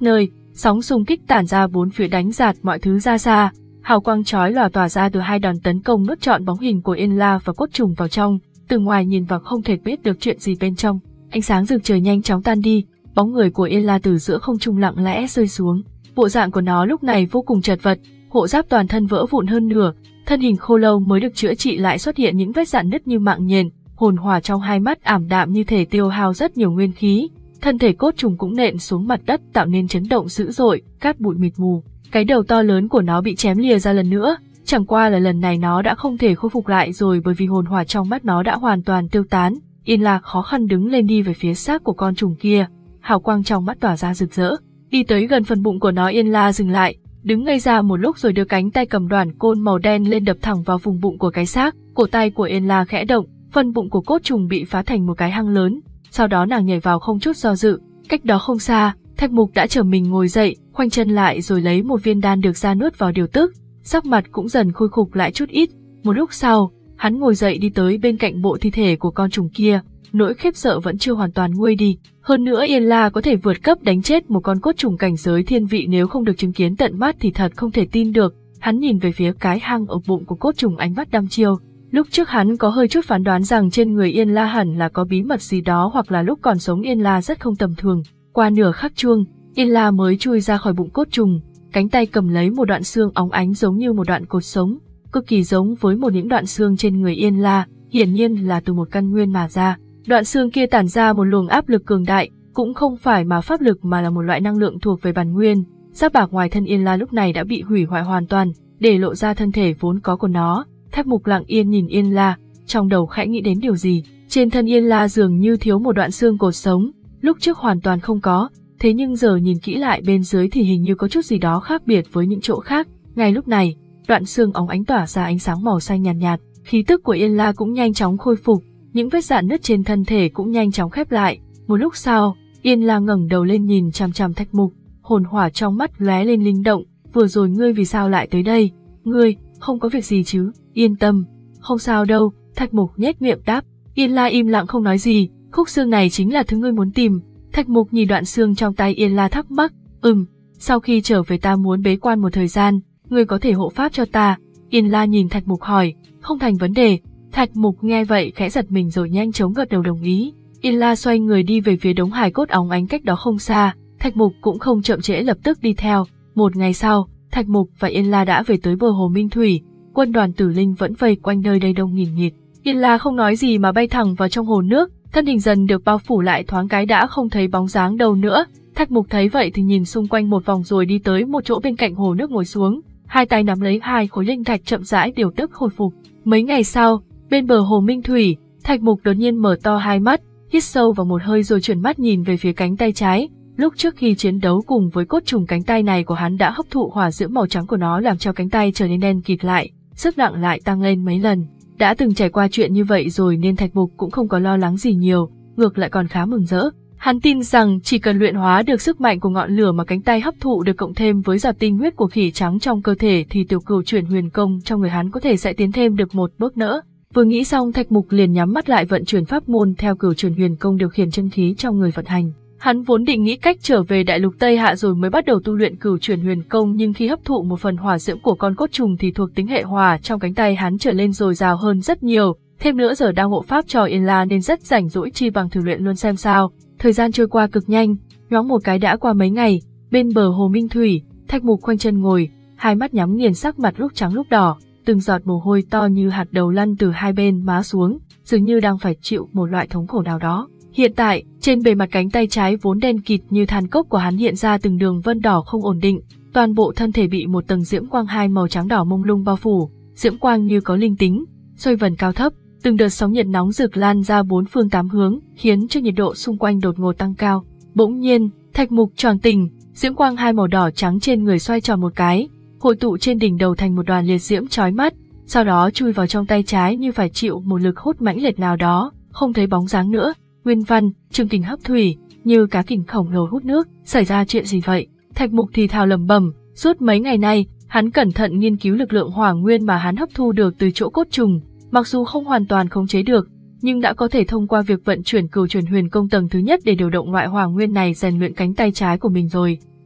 sóng xung kích tản ra bốn phía đánh giạt mọi thứ ra xa, hào quang chói lòa tỏa ra từ hai đòn tấn công nuốt trọn bóng hình của Yên La và cốt trùng vào trong, từ ngoài nhìn vào không thể biết được chuyện gì bên trong. Ánh sáng rực trời nhanh chóng tan đi, bóng người của Yên La từ giữa không trung lặng lẽ rơi xuống. Bộ dạng của nó lúc này vô cùng chật vật, hộ giáp toàn thân vỡ vụn hơn nửa, thân hình khô lâu mới được chữa trị lại xuất hiện những vết rạn nứt như mạng nhện, hồn hỏa trong hai mắt ảm đạm như thể tiêu hao rất nhiều nguyên khí. Thân thể cốt trùng cũng nện xuống mặt đất tạo nên chấn động dữ dội, cát bụi mịt mù. Cái đầu to lớn của nó bị chém lìa ra lần nữa, chẳng qua là lần này nó đã không thể khôi phục lại rồi bởi vì hồn hỏa trong mắt nó đã hoàn toàn tiêu tán. Yên La khó khăn đứng lên đi về phía xác của con trùng kia, hào quang trong mắt tỏa ra rực rỡ. Đi tới gần phần bụng của nó, Yên La dừng lại, đứng ngây ra một lúc rồi đưa cánh tay cầm đoàn côn màu đen lên đập thẳng vào vùng bụng của cái xác. Cổ tay của Yên La khẽ động, phần bụng của cốt trùng bị phá thành một cái hang lớn. Sau đó nàng nhảy vào không chút do dự. Cách đó không xa, Thạch Mục đã trở mình ngồi dậy, khoanh chân lại rồi lấy một viên đan được ra nuốt vào điều tức, sắc mặt cũng dần khôi phục lại chút ít. Một lúc sau, hắn ngồi dậy đi tới bên cạnh bộ thi thể của con trùng kia, nỗi khiếp sợ vẫn chưa hoàn toàn nguôi đi. Hơn nữa Yên La có thể vượt cấp đánh chết một con cốt trùng cảnh giới thiên vị nếu không được chứng kiến tận mắt thì thật không thể tin được. Hắn nhìn về phía cái hang ở bụng của cốt trùng, ánh mắt đăm chiêu. Lúc trước hắn có hơi chút phán đoán rằng trên người Yên La hẳn là có bí mật gì đó, hoặc là lúc còn sống Yên La rất không tầm thường. Qua nửa khắc chuông, Yên La mới chui ra khỏi bụng cốt trùng, cánh tay cầm lấy một đoạn xương óng ánh giống như một đoạn cột sống, cực kỳ giống với một những đoạn xương trên người Yên La, hiển nhiên là từ một căn nguyên mà ra. Đoạn xương kia tản ra một luồng áp lực cường đại, cũng không phải mà pháp lực mà là một loại năng lượng thuộc về bản nguyên. Giáp bạc ngoài thân Yên La lúc này đã bị hủy hoại hoàn toàn, để lộ ra thân thể vốn có của nó. Thạch Mục lặng yên nhìn Yên La, trong đầu khẽ nghĩ đến điều gì. Trên thân Yên La dường như thiếu một đoạn xương cột sống, lúc trước hoàn toàn không có, thế nhưng giờ nhìn kỹ lại bên dưới thì hình như có chút gì đó khác biệt với những chỗ khác. Ngay lúc này, đoạn xương óng ánh tỏa ra ánh sáng màu xanh nhàn nhạt, nhạt, khí tức của Yên La cũng nhanh chóng khôi phục, những vết rạn nứt trên thân thể cũng nhanh chóng khép lại. Một lúc sau, Yên La ngẩng đầu lên nhìn chằm chằm Thạch Mục, hồn hỏa trong mắt lóe lên linh động. Vừa rồi ngươi vì sao lại tới đây? Ngươi không có việc gì chứ? Yên tâm, không sao đâu. Thạch Mục nhếch miệng đáp. Yên La im lặng không nói gì. Khúc xương này chính là thứ ngươi muốn tìm. Thạch Mục nhìn đoạn xương trong tay Yên La thắc mắc. Ừm, sau khi trở về ta muốn bế quan một thời gian, ngươi có thể hộ pháp cho ta. Yên La nhìn Thạch Mục hỏi. Không thành vấn đề. Thạch Mục nghe vậy khẽ giật mình rồi nhanh chóng gật đầu đồng ý. Yên La xoay người đi về phía đống hài cốt óng ánh cách đó không xa. Thạch Mục cũng không chậm trễ lập tức đi theo. Một ngày sau, Thạch Mục và Yên La đã về tới bờ hồ Minh Thủy. Quân đoàn Tử Linh vẫn vây quanh nơi đây đông nghìn nghịt. Yên La không nói gì mà bay thẳng vào trong hồ nước, thân hình dần được bao phủ lại, thoáng cái đã không thấy bóng dáng đâu nữa. Thạch Mục thấy vậy thì nhìn xung quanh một vòng rồi đi tới một chỗ bên cạnh hồ nước ngồi xuống, hai tay nắm lấy hai khối linh thạch chậm rãi điều tức hồi phục. Mấy ngày sau, bên bờ hồ Minh Thủy, Thạch Mục đột nhiên mở to hai mắt, hít sâu vào một hơi rồi chuyển mắt nhìn về phía cánh tay trái. Lúc trước khi chiến đấu cùng với cốt trùng, cánh tay này của hắn đã hấp thụ hỏa diễm màu trắng của nó làm cho cánh tay trở nên đen kịt lại, sức nặng lại tăng lên mấy lần. Đã từng trải qua chuyện như vậy rồi nên Thạch Mục cũng không có lo lắng gì nhiều, ngược lại còn khá mừng rỡ. Hắn tin rằng chỉ cần luyện hóa được sức mạnh của ngọn lửa mà cánh tay hấp thụ được cộng thêm với giọt tinh huyết của khỉ trắng trong cơ thể thì tiểu cửu chuyển huyền công trong người hắn có thể sẽ tiến thêm được một bước nữa. Vừa nghĩ xong, Thạch Mục liền nhắm mắt lại vận chuyển pháp môn theo cửu chuyển huyền công điều khiển chân khí trong người vận hành. Hắn vốn định nghĩ cách trở về đại lục Tây Hạ rồi mới bắt đầu tu luyện cửu chuyển huyền công, nhưng khi hấp thụ một phần hỏa diễm của con cốt trùng thì thuộc tính hệ hỏa trong cánh tay hắn trở lên dồi dào hơn rất nhiều. Thêm nữa giờ đang hộ pháp cho Yên La nên rất rảnh rỗi, chi bằng thử luyện luôn xem sao. Thời gian trôi qua cực nhanh, nhoáng một cái đã qua mấy ngày. Bên bờ hồ Minh Thủy, Thạch Mục khoanh chân ngồi, hai mắt nhắm nghiền, sắc mặt lúc trắng lúc đỏ, từng giọt mồ hôi to như hạt đậu lăn từ hai bên má xuống, dường như đang phải chịu một loại thống khổ nào đó. Hiện tại, trên bề mặt cánh tay trái vốn đen kịt như than cốc của hắn hiện ra từng đường vân đỏ không ổn định, toàn bộ thân thể bị một tầng diễm quang hai màu trắng đỏ mông lung bao phủ, diễm quang như có linh tính, xoay vần cao thấp, từng đợt sóng nhiệt nóng rực lan ra bốn phương tám hướng, khiến cho nhiệt độ xung quanh đột ngột tăng cao. Bỗng nhiên, Thạch Mục choàng tỉnh, diễm quang hai màu đỏ trắng trên người xoay tròn một cái, hội tụ trên đỉnh đầu thành một đoàn liệt diễm chói mắt, sau đó chui vào trong tay trái như phải chịu một lực hút mãnh liệt nào đó, không thấy bóng dáng nữa. Nguyên văn, chương kình hấp thủy, như cá kình khổng lồ hút nước, xảy ra chuyện gì vậy? Thạch Mục thì thào lẩm bẩm, suốt mấy ngày nay, hắn cẩn thận nghiên cứu lực lượng hỏa nguyên mà hắn hấp thu được từ chỗ cốt trùng, mặc dù không hoàn toàn khống chế được, nhưng đã có thể thông qua việc vận chuyển cửu chuyển huyền công tầng thứ nhất để điều động loại hỏa nguyên này rèn luyện cánh tay trái của mình rồi.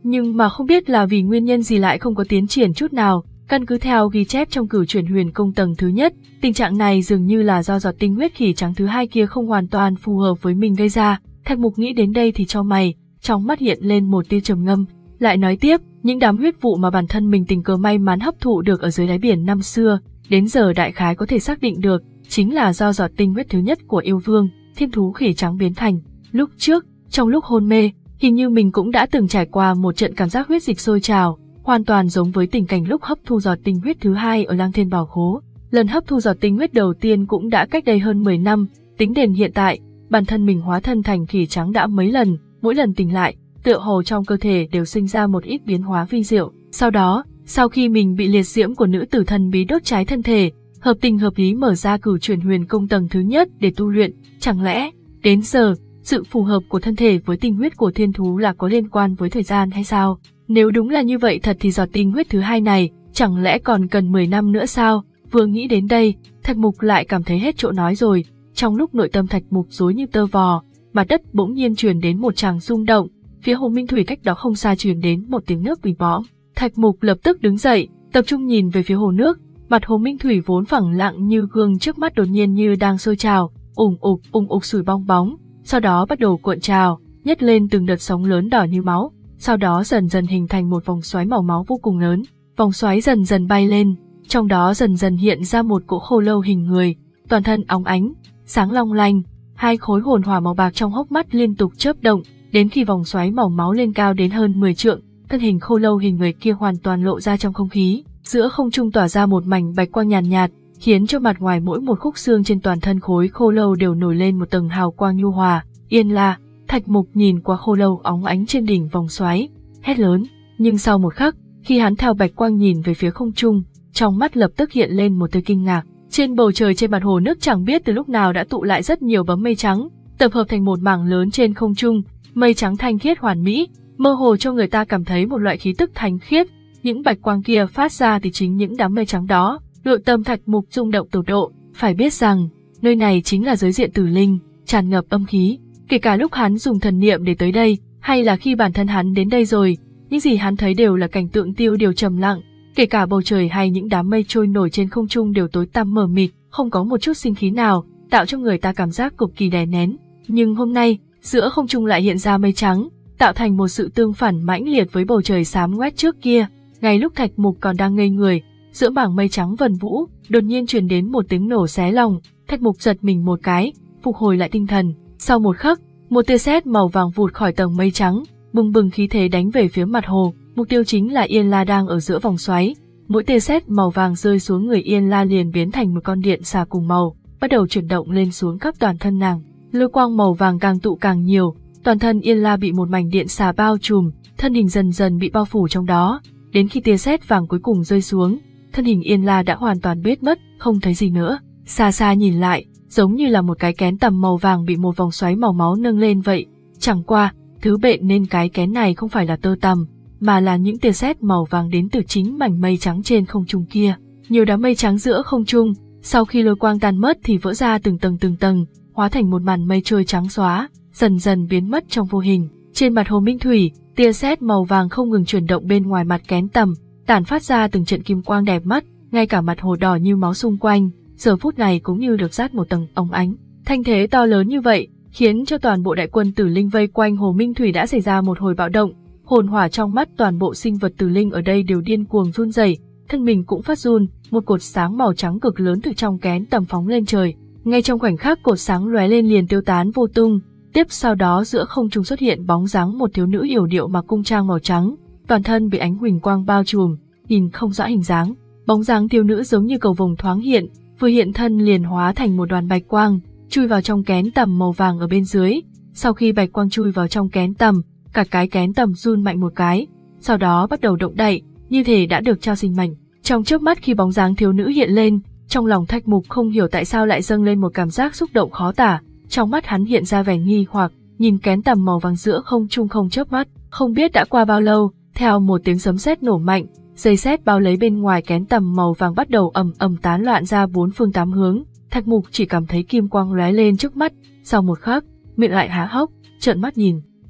Nhưng mà không biết là vì nguyên nhân gì lại không có tiến triển chút nào. Căn cứ theo ghi chép trong cửu chuyển huyền công tầng thứ nhất, tình trạng này dường như là do giọt tinh huyết khỉ trắng thứ hai kia không hoàn toàn phù hợp với mình gây ra. Thạch Mục nghĩ đến đây thì chau mày, trong mắt hiện lên một tia trầm ngâm, lại nói tiếp, những đám huyết vụ mà bản thân mình tình cờ may mắn hấp thụ được ở dưới đáy biển năm xưa, đến giờ đại khái có thể xác định được, chính là do giọt tinh huyết thứ nhất của yêu vương, thiên thú khỉ trắng biến thành. Lúc trước, trong lúc hôn mê, hình như mình cũng đã từng trải qua một trận cảm giác huyết dịch sôi trào, hoàn toàn giống với tình cảnh lúc hấp thu giọt tinh huyết thứ hai ở Lang Thiên Bảo Khố. Lần hấp thu giọt tinh huyết đầu tiên cũng đã cách đây hơn mười năm, tính đến hiện tại, bản thân mình hóa thân thành khỉ trắng đã mấy lần, mỗi lần tỉnh lại, tựa hồ trong cơ thể đều sinh ra một ít biến hóa vi diệu. Sau đó, sau khi mình bị liệt diễm của nữ tử thần bí đốt cháy thân thể, hợp tình hợp lý mở ra cửu chuyển huyền công tầng thứ nhất để tu luyện, chẳng lẽ, đến giờ, sự phù hợp của thân thể với tinh huyết của thiên thú là có liên quan với thời gian hay sao? Nếu đúng là như vậy thật thì giọt tinh huyết thứ hai này, chẳng lẽ còn cần mười năm nữa sao? Vừa nghĩ đến đây, Thạch Mục lại cảm thấy hết chỗ nói rồi. Trong lúc nội tâm Thạch Mục rối như tơ vò, mặt đất bỗng nhiên truyền đến một tràng rung động, phía Hồ Minh Thủy cách đó không xa truyền đến một tiếng nước bì bõm. Thạch Mục lập tức đứng dậy, tập trung nhìn về phía hồ nước, mặt Hồ Minh Thủy vốn phẳng lặng như gương trước mắt đột nhiên như đang sôi trào, ùng ục ùng ục sủi bong bóng, sau đó bắt đầu cuộn trào, nhấc lên từng đợt sóng lớn đỏ như máu, sau đó dần dần hình thành một vòng xoáy màu máu vô cùng lớn. Vòng xoáy dần dần bay lên, trong đó dần dần hiện ra một cỗ khô lâu hình người, toàn thân óng ánh, sáng long lanh, hai khối hồn hỏa màu bạc trong hốc mắt liên tục chớp động, đến khi vòng xoáy màu máu lên cao đến hơn mười trượng, thân hình khô lâu hình người kia hoàn toàn lộ ra trong không khí, giữa không trung tỏa ra một mảnh bạch quang nhàn nhạt, nhạt, khiến cho mặt ngoài mỗi một khúc xương trên toàn thân khối khô lâu đều nổi lên một tầng hào quang nhu hòa. Yên La, Thạch Mục nhìn qua khô lâu óng ánh trên đỉnh vòng xoáy, hét lớn, nhưng sau một khắc, khi hắn theo bạch quang nhìn về phía không trung, trong mắt lập tức hiện lên một tia kinh ngạc. Trên bầu trời trên mặt hồ nước chẳng biết từ lúc nào đã tụ lại rất nhiều bấm mây trắng, tập hợp thành một mảng lớn trên không trung, mây trắng thanh khiết hoàn mỹ, mơ hồ cho người ta cảm thấy một loại khí tức thánh khiết. Những bạch quang kia phát ra thì chính những đám mây trắng đó. Nội tâm Thạch Mục rung động tột độ, phải biết rằng, nơi này chính là giới diện tử linh, tràn ngập âm khí. Kể cả lúc hắn dùng thần niệm để tới đây, hay là khi bản thân hắn đến đây rồi, những gì hắn thấy đều là cảnh tượng tiêu điều trầm lặng. Kể cả bầu trời hay những đám mây trôi nổi trên không trung đều tối tăm mờ mịt, không có một chút sinh khí nào, tạo cho người ta cảm giác cực kỳ đè nén. Nhưng hôm nay, giữa không trung lại hiện ra mây trắng, tạo thành một sự tương phản mãnh liệt với bầu trời xám ngoét trước kia. Ngay lúc Thạch Mục còn đang ngây người, giữa mảng mây trắng vần vũ, đột nhiên truyền đến một tiếng nổ xé lòng. Thạch Mục giật mình một cái, phục hồi lại tinh thần. Sau một khắc, một tia sét màu vàng vụt khỏi tầng mây trắng, bừng bừng khí thế đánh về phía mặt hồ. Mục tiêu chính là Yên La đang ở giữa vòng xoáy. Mỗi tia sét màu vàng rơi xuống người Yên La liền biến thành một con điện xà cùng màu, bắt đầu chuyển động lên xuống khắp toàn thân nàng. Lôi quang màu vàng càng tụ càng nhiều, toàn thân Yên La bị một mảnh điện xà bao trùm, thân hình dần dần bị bao phủ trong đó. Đến khi tia sét vàng cuối cùng rơi xuống, thân hình Yên La đã hoàn toàn biến mất, không thấy gì nữa. Xa xa nhìn lại, giống như là một cái kén tầm màu vàng bị một vòng xoáy màu máu nâng lên vậy. Chẳng qua, thứ bện nên cái kén này không phải là tơ tằm, mà là những tia sét màu vàng đến từ chính mảnh mây trắng trên không trung kia. Nhiều đám mây trắng giữa không trung, sau khi lôi quang tan mất thì vỡ ra từng tầng từng tầng, hóa thành một màn mây trôi trắng xóa, dần dần biến mất trong vô hình. Trên mặt hồ Minh Thủy, tia sét màu vàng không ngừng chuyển động bên ngoài mặt kén tầm, tản phát ra từng trận kim quang đẹp mắt, ngay cả mặt hồ đỏ như máu xung quanh, giờ phút này cũng như được dát một tầng óng ánh. Thanh thế to lớn như vậy, khiến cho toàn bộ đại quân tử linh vây quanh hồ Minh Thủy đã xảy ra một hồi bạo động. Hồn hỏa trong mắt toàn bộ sinh vật tử linh ở đây đều điên cuồng run rẩy, thân mình cũng phát run, một cột sáng màu trắng cực lớn từ trong kén tầm phóng lên trời. Ngay trong khoảnh khắc cột sáng lóe lên liền tiêu tán vô tung, tiếp sau đó giữa không trung xuất hiện bóng dáng một thiếu nữ yểu điệu mặc cung trang màu trắng, toàn thân bị ánh huỳnh quang bao trùm, nhìn không rõ hình dáng. Bóng dáng thiếu nữ giống như cầu vồng thoáng hiện, vừa hiện thân liền hóa thành một đoàn bạch quang, chui vào trong kén tầm màu vàng ở bên dưới. Sau khi bạch quang chui vào trong kén tầm, cả cái kén tầm run mạnh một cái, sau đó bắt đầu động đậy, như thể đã được trao sinh mệnh. Trong chớp mắt khi bóng dáng thiếu nữ hiện lên, trong lòng Thạch Mục không hiểu tại sao lại dâng lên một cảm giác xúc động khó tả, trong mắt hắn hiện ra vẻ nghi hoặc, nhìn kén tầm màu vàng giữa không trung không chớp mắt. Không biết đã qua bao lâu, theo một tiếng sấm sét nổ mạnh, dây sét bao lấy bên ngoài kén tầm màu vàng bắt đầu ầm ầm tán loạn ra bốn phương tám hướng. Thạch Mục chỉ cảm thấy kim quang lóe lên trước mắt, sau một khắc, miệng lại há hốc, trợn mắt nhìn.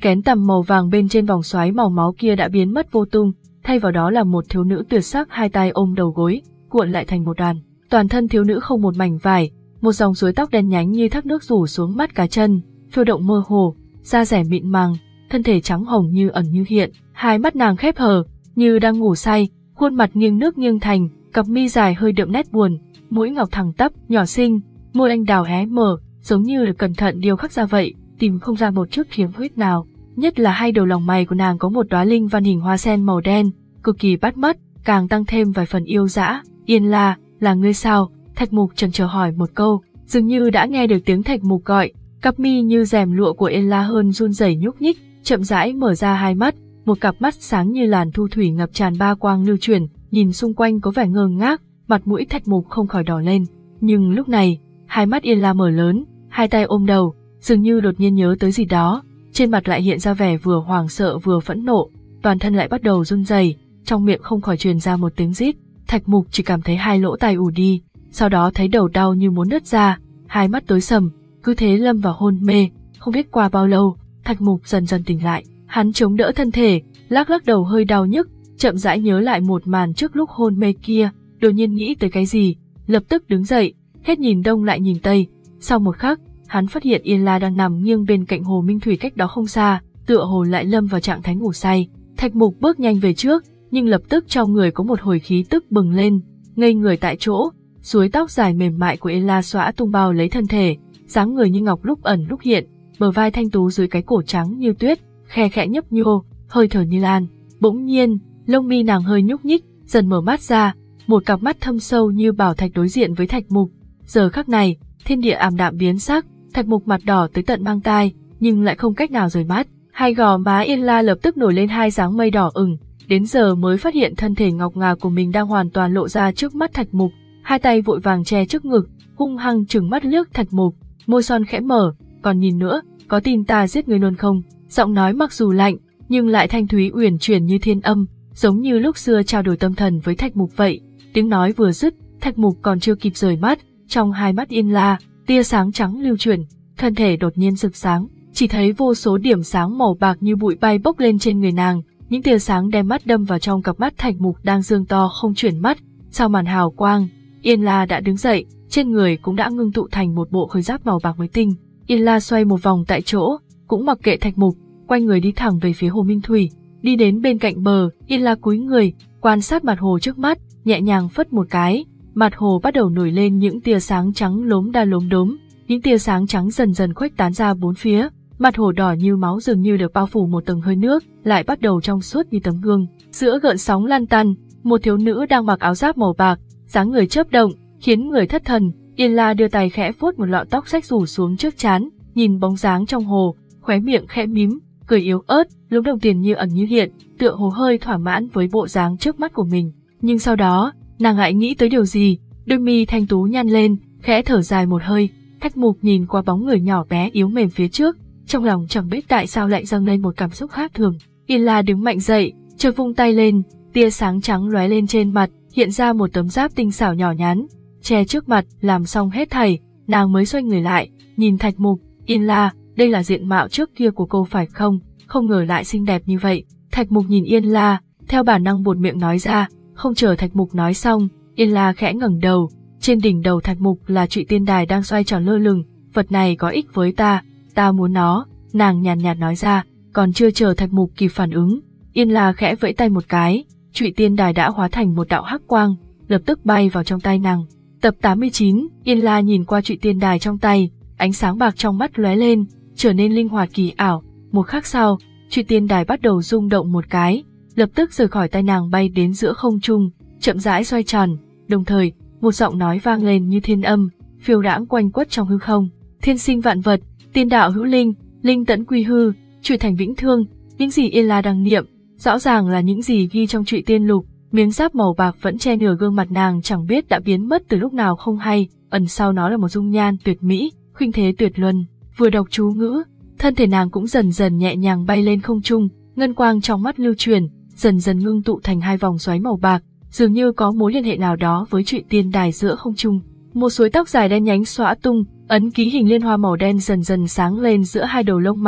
Kén tằm màu vàng bên trên vòng xoáy màu máu kia đã biến mất vô tung, thay vào đó là một thiếu nữ tuyệt sắc hai tay ôm đầu gối, cuộn lại thành một đoàn. Toàn thân thiếu nữ không một mảnh vải, một dòng suối tóc đen nhánh như thác nước rủ xuống mắt cá chân, phiêu động mơ hồ, da dẻ mịn màng, thân thể trắng hồng như ẩn như hiện, hai mắt nàng khép hờ, như đang ngủ say, khuôn mặt nghiêng nước nghiêng thành, cặp mi dài hơi đượm nét buồn, mũi ngọc thẳng tắp, nhỏ xinh, môi anh đào hé mở, giống như được cẩn thận điêu khắc ra vậy, tìm không ra một chút khiếm khuyết nào. Nhất là hai đầu lòng mày của nàng có một đóa linh văn hình hoa sen màu đen, cực kỳ bắt mắt, càng tăng thêm vài phần yêu dã. Yên La, là ngươi sao? Thạch Mục chần chờ hỏi một câu, dường như đã nghe được tiếng Thạch Mục gọi. Cặp mi như rèm lụa của Yên La hơn run rẩy nhúc nhích, chậm rãi mở ra hai mắt, một cặp mắt sáng như làn thu thủy ngập tràn ba quang lưu chuyển, nhìn xung quanh có vẻ ngơ ngác, mặt mũi Thạch Mục không khỏi đỏ lên. Nhưng lúc này, hai mắt Yên La mở lớn, hai tay ôm đầu, dường như đột nhiên nhớ tới gì đó, trên mặt lại hiện ra vẻ vừa hoảng sợ vừa phẫn nộ, toàn thân lại bắt đầu run rẩy, trong miệng không khỏi truyền ra một tiếng rít. Thạch Mục chỉ cảm thấy hai lỗ tai ù đi, sau đó thấy đầu đau như muốn nứt ra, hai mắt tối sầm, cứ thế lâm vào hôn mê. Không biết qua bao lâu, Thạch Mục dần dần tỉnh lại, hắn chống đỡ thân thể, lắc lắc đầu hơi đau nhức, chậm rãi nhớ lại một màn trước lúc hôn mê kia, đột nhiên nghĩ tới cái gì, lập tức đứng dậy, hết nhìn đông lại nhìn tây. Sau một khắc, hắn phát hiện Yên La đang nằm nghiêng bên cạnh hồ Minh Thủy cách đó không xa, tựa hồ lại lâm vào trạng thái ngủ say. Thạch Mục bước nhanh về trước, nhưng lập tức trong người có một hồi khí tức bừng lên, ngây người tại chỗ. Suối tóc dài mềm mại của Yên La xõa tung bao lấy thân thể, dáng người như ngọc lúc ẩn lúc hiện, bờ vai thanh tú dưới cái cổ trắng như tuyết, khe khẽ nhấp nhô, hơi thở như lan. Bỗng nhiên, lông mi nàng hơi nhúc nhích, dần mở mắt ra, một cặp mắt thâm sâu như bảo thạch đối diện với Thạch Mục. Giờ khắc này, thiên địa ảm đạm biến sắc, Thạch Mục mặt đỏ tới tận mang tai, nhưng lại không cách nào rời mắt. Hai gò má Yên La lập tức nổi lên hai dáng mây đỏ ửng, đến giờ mới phát hiện thân thể ngọc ngà của mình đang hoàn toàn lộ ra trước mắt Thạch Mục. Hai tay vội vàng che trước ngực, hung hăng trừng mắt liếc Thạch Mục, môi son khẽ mở, còn nhìn nữa, có tin ta giết ngươi luôn không? Giọng nói mặc dù lạnh, nhưng lại thanh thúy uyển chuyển như thiên âm, giống như lúc xưa trao đổi tâm thần với Thạch Mục vậy. Tiếng nói vừa dứt, Thạch Mục còn chưa kịp rời mắt, trong hai mắt Yên La, tia sáng trắng lưu chuyển, thân thể đột nhiên rực sáng, chỉ thấy vô số điểm sáng màu bạc như bụi bay bốc lên trên người nàng, những tia sáng đem mắt đâm vào trong cặp mắt Thạch Mục đang dương to không chuyển mắt. Sau màn hào quang, Yên La đã đứng dậy, trên người cũng đã ngưng tụ thành một bộ khôi giáp màu bạc mới tinh. Yên La xoay một vòng tại chỗ, cũng mặc kệ Thạch Mục, quay người đi thẳng về phía hồ Minh Thủy. Đi đến bên cạnh bờ, Yên La cúi người, quan sát mặt hồ trước mắt, nhẹ nhàng phất một cái, mặt hồ bắt đầu nổi lên những tia sáng trắng lốm đa lốm đốm, những tia sáng trắng dần dần khuếch tán ra bốn phía, mặt hồ đỏ như máu dường như được bao phủ một tầng hơi nước, lại bắt đầu trong suốt như tấm gương. Giữa gợn sóng lan tăn, một thiếu nữ đang mặc áo giáp màu bạc, dáng người chớp động, khiến người thất thần. Yên La đưa tay khẽ vuốt một lọn tóc rách rủ xuống trước trán, nhìn bóng dáng trong hồ, khóe miệng khẽ mím, cười yếu ớt, lúm đồng tiền như ẩn như hiện, tựa hồ hơi thỏa mãn với bộ dáng trước mắt của mình. Nhưng sau đó, nàng lại nghĩ tới điều gì, đôi mi thanh tú nhăn lên, khẽ thở dài một hơi. Thạch Mục nhìn qua bóng người nhỏ bé yếu mềm phía trước, trong lòng chẳng biết tại sao lại dâng lên một cảm xúc khác thường. Yên La đứng mạnh dậy, chợt vung tay lên, tia sáng trắng lóe lên trên mặt, hiện ra một tấm giáp tinh xảo nhỏ nhắn, che trước mặt. Làm xong hết thảy, nàng mới xoay người lại, nhìn Thạch Mục. Yên La, đây là diện mạo trước kia của cô phải không? Không ngờ lại xinh đẹp như vậy. Thạch Mục nhìn Yên La, theo bản năng buột miệng nói ra. Không chờ Thạch Mục nói xong, Yên La khẽ ngẩng đầu. Trên đỉnh đầu Thạch Mục là Trụy Tiên Đài đang xoay tròn lơ lửng. Vật này có ích với ta, ta muốn nó, nàng nhàn nhạt nói ra. Còn chưa chờ Thạch Mục kịp phản ứng, Yên La khẽ vẫy tay một cái, Trụy Tiên Đài đã hóa thành một đạo hắc quang, lập tức bay vào trong tay nàng. Tập tám mươi chín, Yên La nhìn qua Trụy Tiên Đài trong tay, ánh sáng bạc trong mắt lóe lên, trở nên linh hoạt kỳ ảo. Một khắc sau, Trụy Tiên Đài bắt đầu rung động một cái, lập tức rời khỏi tay nàng bay đến giữa không trung, chậm rãi xoay tròn. Đồng thời, một giọng nói vang lên như thiên âm, phiêu đãng quanh quất trong hư không. Thiên sinh vạn vật, tiên đạo hữu linh, linh tẫn quy hư, trụy thành vĩnh thương. Những gì Yên La đang niệm, rõ ràng là những gì ghi trong Trụy Tiên Lục. Miếng giáp màu bạc vẫn che nửa gương mặt nàng chẳng biết đã biến mất từ lúc nào không hay, ẩn sau nó là một dung nhan tuyệt mỹ, khuynh thế tuyệt luân. Vừa đọc chú ngữ, thân thể nàng cũng dần dần nhẹ nhàng bay lên không trung, ngân quang trong mắt lưu truyền, dần dần ngưng tụ thành hai vòng xoáy màu bạc, dường như có mối liên hệ nào đó với Trụy Tiên Đài giữa không trung. Một suối tóc dài đen nhánh xõa tung, ấn ký hình liên hoa màu đen dần dần sáng lên giữa hai đầu lông mày,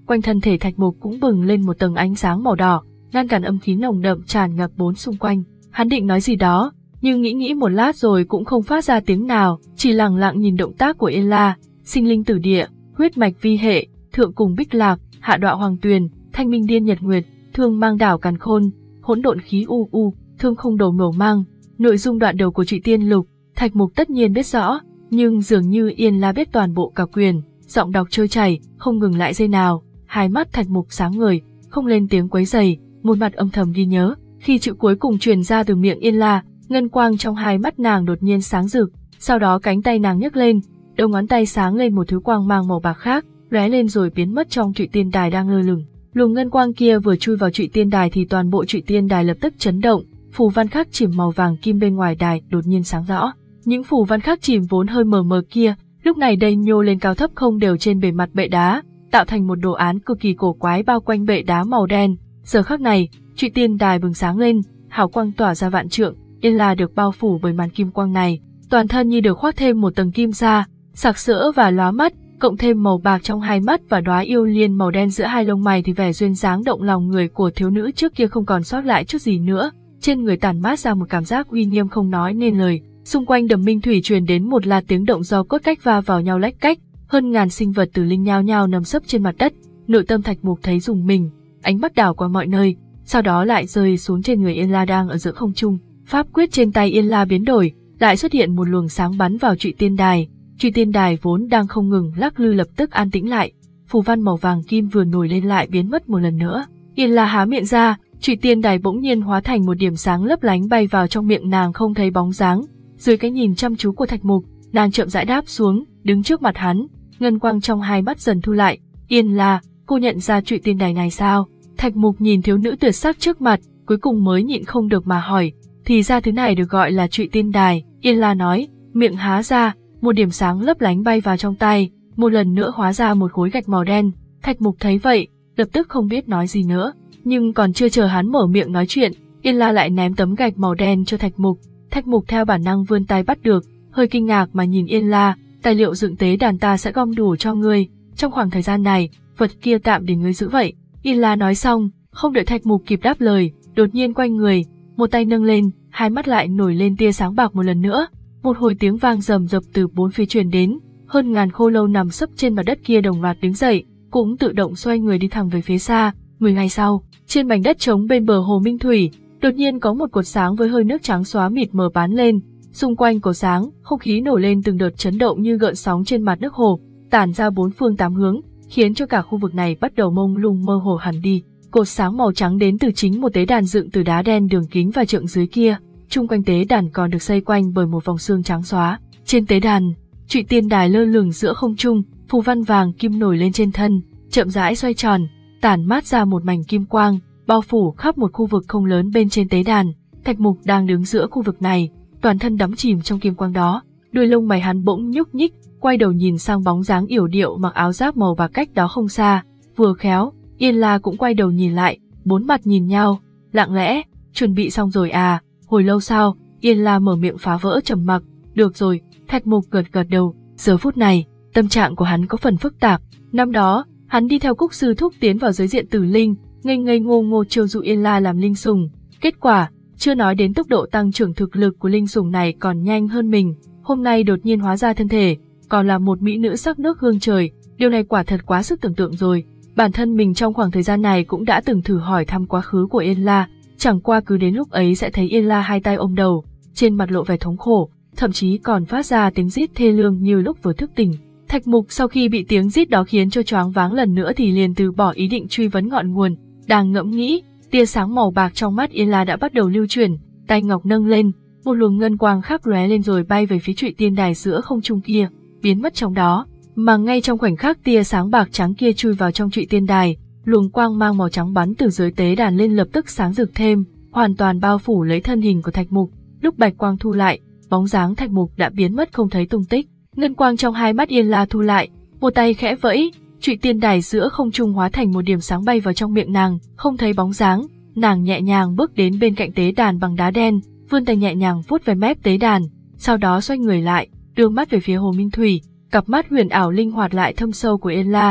quanh thân thể Thạch Mục cũng bừng lên một tầng ánh sáng màu đỏ, ngăn cản âm khí nồng đậm tràn ngập bốn xung quanh. Hắn định nói gì đó, nhưng nghĩ nghĩ một lát rồi cũng không phát ra tiếng nào, chỉ lặng lặng nhìn động tác của Yên La. Sinh linh tử địa, huyết mạch vi hệ, thượng cùng bích lạc, hạ đọa hoàng tuyền, thanh minh điên nhật nguyệt, thương mang đảo càn khôn, hỗn độn khí u u, thương không đổ nổ mang. Nội dung đoạn đầu của Trụy Tiên Lục, Thạch Mục tất nhiên biết rõ, nhưng dường như Yên La biết toàn bộ cả quyền, giọng đọc trôi chảy, không ngừng lại giây nào. Hai mắt Thạch Mục sáng ngời, không lên tiếng quấy rầy, một mặt âm thầm ghi nhớ. Khi chữ cuối cùng truyền ra từ miệng Yên La, ngân quang trong hai mắt nàng đột nhiên sáng rực, sau đó cánh tay nàng nhấc lên, đầu ngón tay sáng lên một thứ quang mang màu bạc khác, lóe lên rồi biến mất trong Trụy Tiên Đài đang lơ lửng. Luồng ngân quang kia vừa chui vào Trụy Tiên Đài thì toàn bộ Trụy Tiên Đài lập tức chấn động, phù văn khắc chìm màu vàng kim bên ngoài đài đột nhiên sáng rõ. Những phù văn khắc chìm vốn hơi mờ mờ kia, lúc này đây nhô lên cao thấp không đều trên bề mặt bệ đá, tạo thành một đồ án cực kỳ cổ quái bao quanh bệ đá màu đen. Giờ khắc này, Trụy Tiên Đài bừng sáng lên, hào quang tỏa ra vạn trượng, Yên La được bao phủ bởi màn kim quang này, toàn thân như được khoác thêm một tầng kim sa, sặc sỡ và lóa mắt, cộng thêm màu bạc trong hai mắt và đóa yêu liên màu đen giữa hai lông mày thì vẻ duyên dáng động lòng người của thiếu nữ trước kia không còn sót lại chút gì nữa, trên người tản mát ra một cảm giác uy nghiêm không nói nên lời. Xung quanh Đầm Minh Thủy truyền đến một là tiếng động do cốt cách va vào nhau lách cách, hơn ngàn sinh vật tử linh nhao nhao nằm sấp trên mặt đất. Nội tâm Thạch Mục thấy rùng mình, ánh mắt đảo qua mọi nơi, sau đó lại rơi xuống trên người Yên La đang ở giữa không trung. Pháp quyết trên tay Yên La biến đổi, lại xuất hiện một luồng sáng bắn vào Trụy Tiên Đài. Trụy Tiên Đài vốn đang không ngừng lắc lư lập tức an tĩnh lại, phù văn màu vàng kim vừa nổi lên lại biến mất một lần nữa. Yên La há miệng ra, Trụy Tiên Đài bỗng nhiên hóa thành một điểm sáng lấp lánh bay vào trong miệng nàng không thấy bóng dáng. Dưới cái nhìn chăm chú của Thạch Mục, nàng chậm rãi đáp xuống, đứng trước mặt hắn, ngân quang trong hai mắt dần thu lại. Yên La, cô nhận ra Trụy Tiên Đài này sao? Thạch Mục nhìn thiếu nữ tuyệt sắc trước mặt, cuối cùng mới nhịn không được mà hỏi, thì ra thứ này được gọi là Trụy Tiên Đài. Yên La nói, miệng há ra, một điểm sáng lấp lánh bay vào trong tay, một lần nữa hóa ra một khối gạch màu đen. Thạch Mục thấy vậy, lập tức không biết nói gì nữa, nhưng còn chưa chờ hắn mở miệng nói chuyện, Yên La lại ném tấm gạch màu đen cho Thạch Mục. Thạch Mục theo bản năng vươn tay bắt được, hơi kinh ngạc mà nhìn Yên La, tài liệu dựng tế đàn ta sẽ gom đủ cho ngươi, trong khoảng thời gian này, vật kia tạm để ngươi giữ vậy. Yên La nói xong, không đợi Thạch Mục kịp đáp lời, đột nhiên quay người, một tay nâng lên, hai mắt lại nổi lên tia sáng bạc một lần nữa. Một hồi tiếng vang rầm rập từ bốn phía truyền đến, hơn ngàn khô lâu nằm sấp trên mặt đất kia đồng loạt đứng dậy, cũng tự động xoay người đi thẳng về phía xa. Mười ngày sau, trên mảnh đất trống bên bờ hồ Minh Thủy, đột nhiên có một cột sáng với hơi nước trắng xóa mịt mờ bắn lên. Xung quanh cột sáng, không khí nổi lên từng đợt chấn động như gợn sóng trên mặt nước hồ, tản ra bốn phương tám hướng, khiến cho cả khu vực này bắt đầu mông lung mơ hồ hẳn đi. Cột sáng màu trắng đến từ chính một tế đàn dựng từ đá đen đường kính và trượng dưới kia. Chung quanh tế đàn còn được xây quanh bởi một vòng xương trắng xóa. Trên tế đàn, Trụy Tiên Đài lơ lửng giữa không trung, phù văn vàng kim nổi lên trên thân, chậm rãi xoay tròn, tản mát ra một mảnh kim quang, bao phủ khắp một khu vực không lớn bên trên tế đàn. Thạch Mục đang đứng giữa khu vực này, toàn thân đắm chìm trong kim quang đó. Đuôi lông mày hắn bỗng nhúc nhích, quay đầu nhìn sang bóng dáng yểu điệu mặc áo giáp màu bạc cách đó không xa. Vừa khéo, Yên La cũng quay đầu nhìn lại, bốn mặt nhìn nhau, lặng lẽ, chuẩn bị xong rồi à? Hồi lâu sau, Yên La mở miệng phá vỡ trầm mặc. Được rồi. Thạch Mục gật gật đầu. Giờ phút này, tâm trạng của hắn có phần phức tạp. Năm đó, hắn đi theo Cúc sư thúc tiến vào giới diện tử linh, ngây ngây ngô ngô chiêu dụ Yên La làm linh sủng. Kết quả, chưa nói đến tốc độ tăng trưởng thực lực của linh sủng này còn nhanh hơn mình. Hôm nay đột nhiên hóa ra thân thể, còn là một mỹ nữ sắc nước hương trời. Điều này quả thật quá sức tưởng tượng rồi. Bản thân mình trong khoảng thời gian này cũng đã từng thử hỏi thăm quá khứ của Yên La. Chẳng qua cứ đến lúc ấy sẽ thấy Yên La hai tay ôm đầu, trên mặt lộ vẻ thống khổ, thậm chí còn phát ra tiếng rít thê lương như lúc vừa thức tỉnh. Thạch Mục sau khi bị tiếng rít đó khiến cho choáng váng lần nữa thì liền từ bỏ ý định truy vấn ngọn nguồn. Đang ngẫm nghĩ, tia sáng màu bạc trong mắt Yên La đã bắt đầu lưu chuyển, tay ngọc nâng lên, một luồng ngân quang khắc lóe lên rồi bay về phía Trụy Tiên Đài giữa không trung kia, biến mất trong đó. Mà ngay trong khoảnh khắc tia sáng bạc trắng kia chui vào trong Trụy Tiên Đài, luồng quang mang màu trắng bắn từ dưới tế đàn lên lập tức sáng rực thêm, hoàn toàn bao phủ lấy thân hình của Thạch Mục. Lúc bạch quang thu lại, bóng dáng Thạch Mục đã biến mất không thấy tung tích. Ngân quang trong hai mắt Yên La thu lại, một tay khẽ vẫy, Trụy Tiên Đài giữa không trung hóa thành một điểm sáng bay vào trong miệng nàng, không thấy bóng dáng. Nàng nhẹ nhàng bước đến bên cạnh tế đàn bằng đá đen, vươn tay nhẹ nhàng vuốt về mép tế đàn, sau đó xoay người lại, đưa mắt về phía hồ Minh Thủy. Cặp mắt huyền ảo linh hoạt lại thâm sâu của Yên La,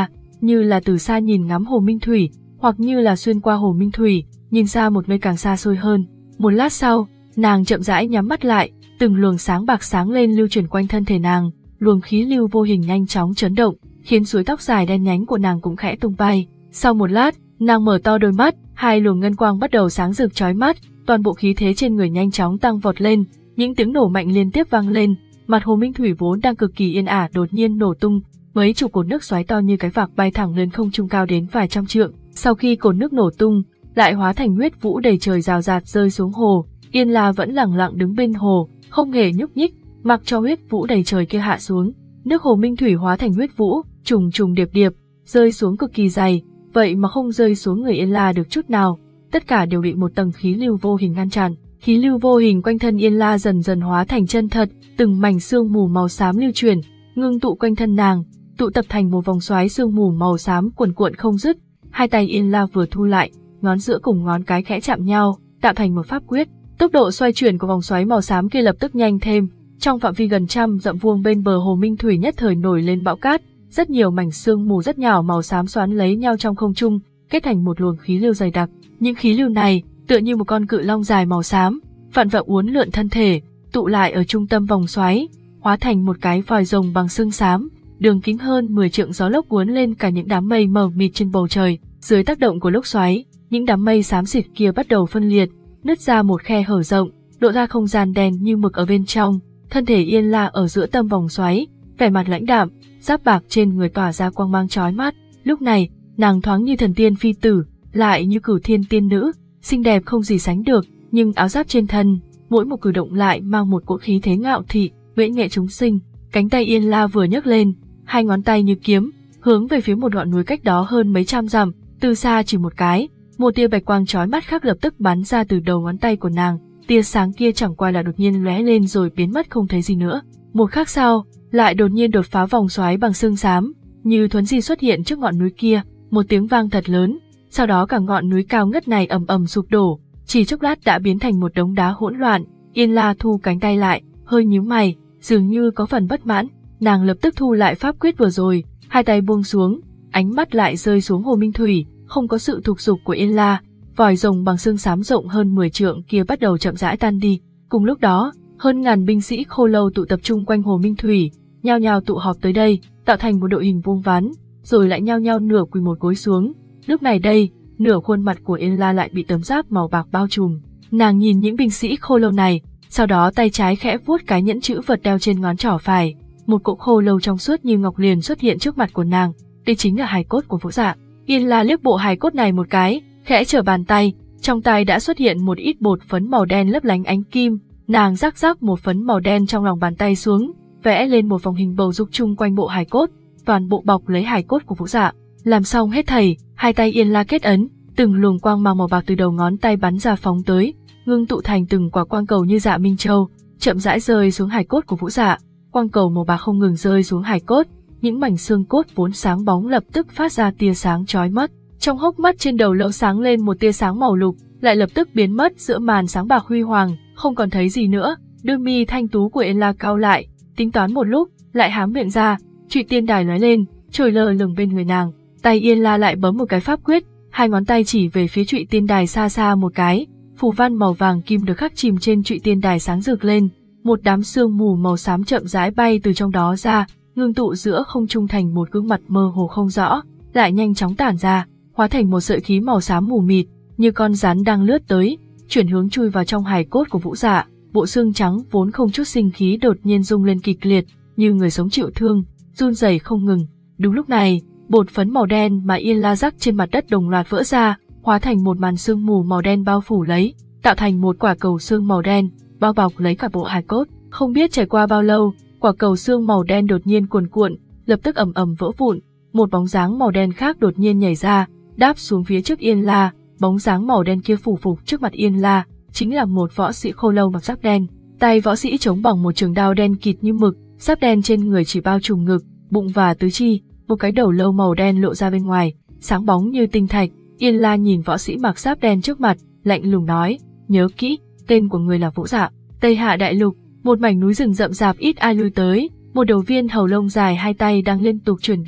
như là từ xa nhìn ngắm Hồ Minh Thủy, hoặc như là xuyên qua Hồ Minh Thủy, nhìn ra một nơi càng xa xôi hơn. Một lát sau, nàng chậm rãi nhắm mắt lại, từng luồng sáng bạc sáng lên lưu chuyển quanh thân thể nàng, luồng khí lưu vô hình nhanh chóng chấn động, khiến suối tóc dài đen nhánh của nàng cũng khẽ tung bay. Sau một lát, nàng mở to đôi mắt, hai luồng ngân quang bắt đầu sáng rực chói mắt, toàn bộ khí thế trên người nhanh chóng tăng vọt lên, những tiếng nổ mạnh liên tiếp vang lên, mặt Hồ Minh Thủy vốn đang cực kỳ yên ả đột nhiên nổ tung, mấy chục cột nước xoáy to như cái vạc bay thẳng lên không trung cao đến vài trăm trượng. Sau khi cột nước nổ tung, lại hóa thành huyết vũ đầy trời rào rạt rơi xuống hồ. Yên La vẫn lặng lặng đứng bên hồ, không hề nhúc nhích, mặc cho huyết vũ đầy trời kia hạ xuống. Nước Hồ Minh Thủy hóa thành huyết vũ, trùng trùng điệp điệp, rơi xuống cực kỳ dày, vậy mà không rơi xuống người Yên La được chút nào. Tất cả đều bị một tầng khí lưu vô hình ngăn chặn. Khí lưu vô hình quanh thân Yên La dần dần hóa thành chân thật, từng mảnh sương mù màu xám lưu chuyển, ngưng tụ quanh thân nàng, tụ tập thành một vòng xoáy sương mù màu xám cuồn cuộn không dứt. Hai tay Yên La vừa thu lại, ngón giữa cùng ngón cái khẽ chạm nhau, tạo thành một pháp quyết. Tốc độ xoay chuyển của vòng xoáy màu xám kia lập tức nhanh thêm, trong phạm vi gần trăm dặm vuông bên bờ Hồ Minh Thủy nhất thời nổi lên bão cát, rất nhiều mảnh sương mù rất nhỏ màu xám xoắn lấy nhau trong không trung, kết thành một luồng khí lưu dày đặc. Những khí lưu này tựa như một con cự long dài màu xám, vặn vẹo uốn lượn thân thể, tụ lại ở trung tâm vòng xoáy, hóa thành một cái vòi rồng bằng xương xám, đường kính hơn mười trượng. Gió lốc cuốn lên cả những đám mây mờ mịt trên bầu trời. Dưới tác động của lốc xoáy, những đám mây xám xịt kia bắt đầu phân liệt, nứt ra một khe hở rộng, lộ ra không gian đen như mực ở bên trong. Thân thể Yên La ở giữa tâm vòng xoáy, vẻ mặt lãnh đạm, giáp bạc trên người tỏa ra quang mang chói mắt. Lúc này, nàng thoáng như thần tiên phi tử, lại như cửu thiên tiên nữ, xinh đẹp không gì sánh được, nhưng áo giáp trên thân, mỗi một cử động lại mang một cỗ khí thế ngạo thị, uyển nghệ chúng sinh. Cánh tay Yên La vừa nhấc lên, hai ngón tay như kiếm, hướng về phía một ngọn núi cách đó hơn mấy trăm dặm, từ xa chỉ một cái, một tia bạch quang chói mắt khác lập tức bắn ra từ đầu ngón tay của nàng. Tia sáng kia chẳng qua là đột nhiên lóe lên rồi biến mất không thấy gì nữa. Một khắc sau, lại đột nhiên đột phá vòng xoáy bằng xương xám, như thuấn di xuất hiện trước ngọn núi kia, một tiếng vang thật lớn, sau đó cả ngọn núi cao ngất này ầm ầm sụp đổ, chỉ chốc lát đã biến thành một đống đá hỗn loạn. Yên La thu cánh tay lại, hơi nhíu mày, dường như có phần bất mãn, nàng lập tức thu lại pháp quyết vừa rồi, hai tay buông xuống, ánh mắt lại rơi xuống Hồ Minh Thủy, không có sự thúc giục của Yên La, vòi rồng bằng xương xám rộng hơn mười trượng kia bắt đầu chậm rãi tan đi. Cùng lúc đó, hơn ngàn binh sĩ Khô Lâu tụ tập trung quanh Hồ Minh Thủy, nhao nhao tụ họp tới đây, tạo thành một đội hình vuông vắn, rồi lại nhao nhao nửa quỳ một gối xuống. Lúc này đây, nửa khuôn mặt của Yên La lại bị tấm giáp màu bạc bao trùm. Nàng nhìn những binh sĩ Khô Lâu này, sau đó tay trái khẽ vuốt cái nhẫn chữ vật đeo trên ngón trỏ phải, một cỗ khô lâu trong suốt như ngọc liền xuất hiện trước mặt của nàng. Đây chính là hài cốt của Vũ Dạ. Yên La liếc bộ hài cốt này một cái, khẽ trở bàn tay, trong tay đã xuất hiện một ít bột phấn màu đen lấp lánh ánh kim. Nàng rắc rắc một phấn màu đen trong lòng bàn tay xuống, vẽ lên một vòng hình bầu dục chung quanh bộ hài cốt, toàn bộ bọc lấy hài cốt của Vũ Dạ. Làm xong hết thảy, hai tay Yên La kết ấn, từng luồng quang mang màu bạc từ đầu ngón tay bắn ra phóng tới, ngưng tụ thành từng quả quang cầu như dạ minh châu, chậm rãi rơi xuống hài cốt của Vũ Dạ. Quang cầu màu bạc không ngừng rơi xuống hài cốt, những mảnh xương cốt vốn sáng bóng lập tức phát ra tia sáng chói mắt. Trong hốc mắt trên đầu lỗ sáng lên một tia sáng màu lục, lại lập tức biến mất giữa màn sáng bạc huy hoàng, không còn thấy gì nữa. Đôi mi thanh tú của Yên La cau lại, tính toán một lúc, lại há miệng ra, trụy tiên đài lóe lên, trồi lơ lửng bên người nàng. Tay Yên La lại bấm một cái pháp quyết, hai ngón tay chỉ về phía trụy tiên đài xa xa một cái, phù văn màu vàng kim được khắc chìm trên trụy tiên đài sáng rực lên, một đám sương mù màu xám chậm rãi bay từ trong đó ra, ngưng tụ giữa không trung thành một gương mặt mơ hồ không rõ, lại nhanh chóng tản ra, hóa thành một sợi khí màu xám mù mịt, như con rắn đang lướt tới, chuyển hướng chui vào trong hài cốt của Vũ Dạ. Bộ xương trắng vốn không chút sinh khí đột nhiên rung lên kịch liệt, như người sống chịu thương, run rẩy không ngừng. Đúng lúc này, bột phấn màu đen mà Yên La rắc trên mặt đất đồng loạt vỡ ra, hóa thành một màn sương mù màu đen bao phủ lấy, tạo thành một quả cầu xương màu đen, bao bọc lấy cả bộ hài cốt. Không biết trải qua bao lâu, quả cầu xương màu đen đột nhiên cuồn cuộn, lập tức ầm ầm vỡ vụn, một bóng dáng màu đen khác đột nhiên nhảy ra, đáp xuống phía trước Yên La. Bóng dáng màu đen kia phủ phục trước mặt Yên La, chính là một võ sĩ Khô Lâu mặc giáp đen. Tay võ sĩ chống bằng một trường đao đen kịt như mực, giáp đen trên người chỉ bao trùm ngực, bụng và tứ chi, một cái đầu lâu màu đen lộ ra bên ngoài, sáng bóng như tinh thạch. Yên La nhìn võ sĩ mặc giáp đen trước mặt, lạnh lùng nói: "Nhớ kỹ, tên của người là Vũ Dạ." Tây Hạ đại lục, một mảnh núi rừng rậm rạp ít ai lui tới, một đầu viên hầu lông dài hai tay đang liên tục chuyển động,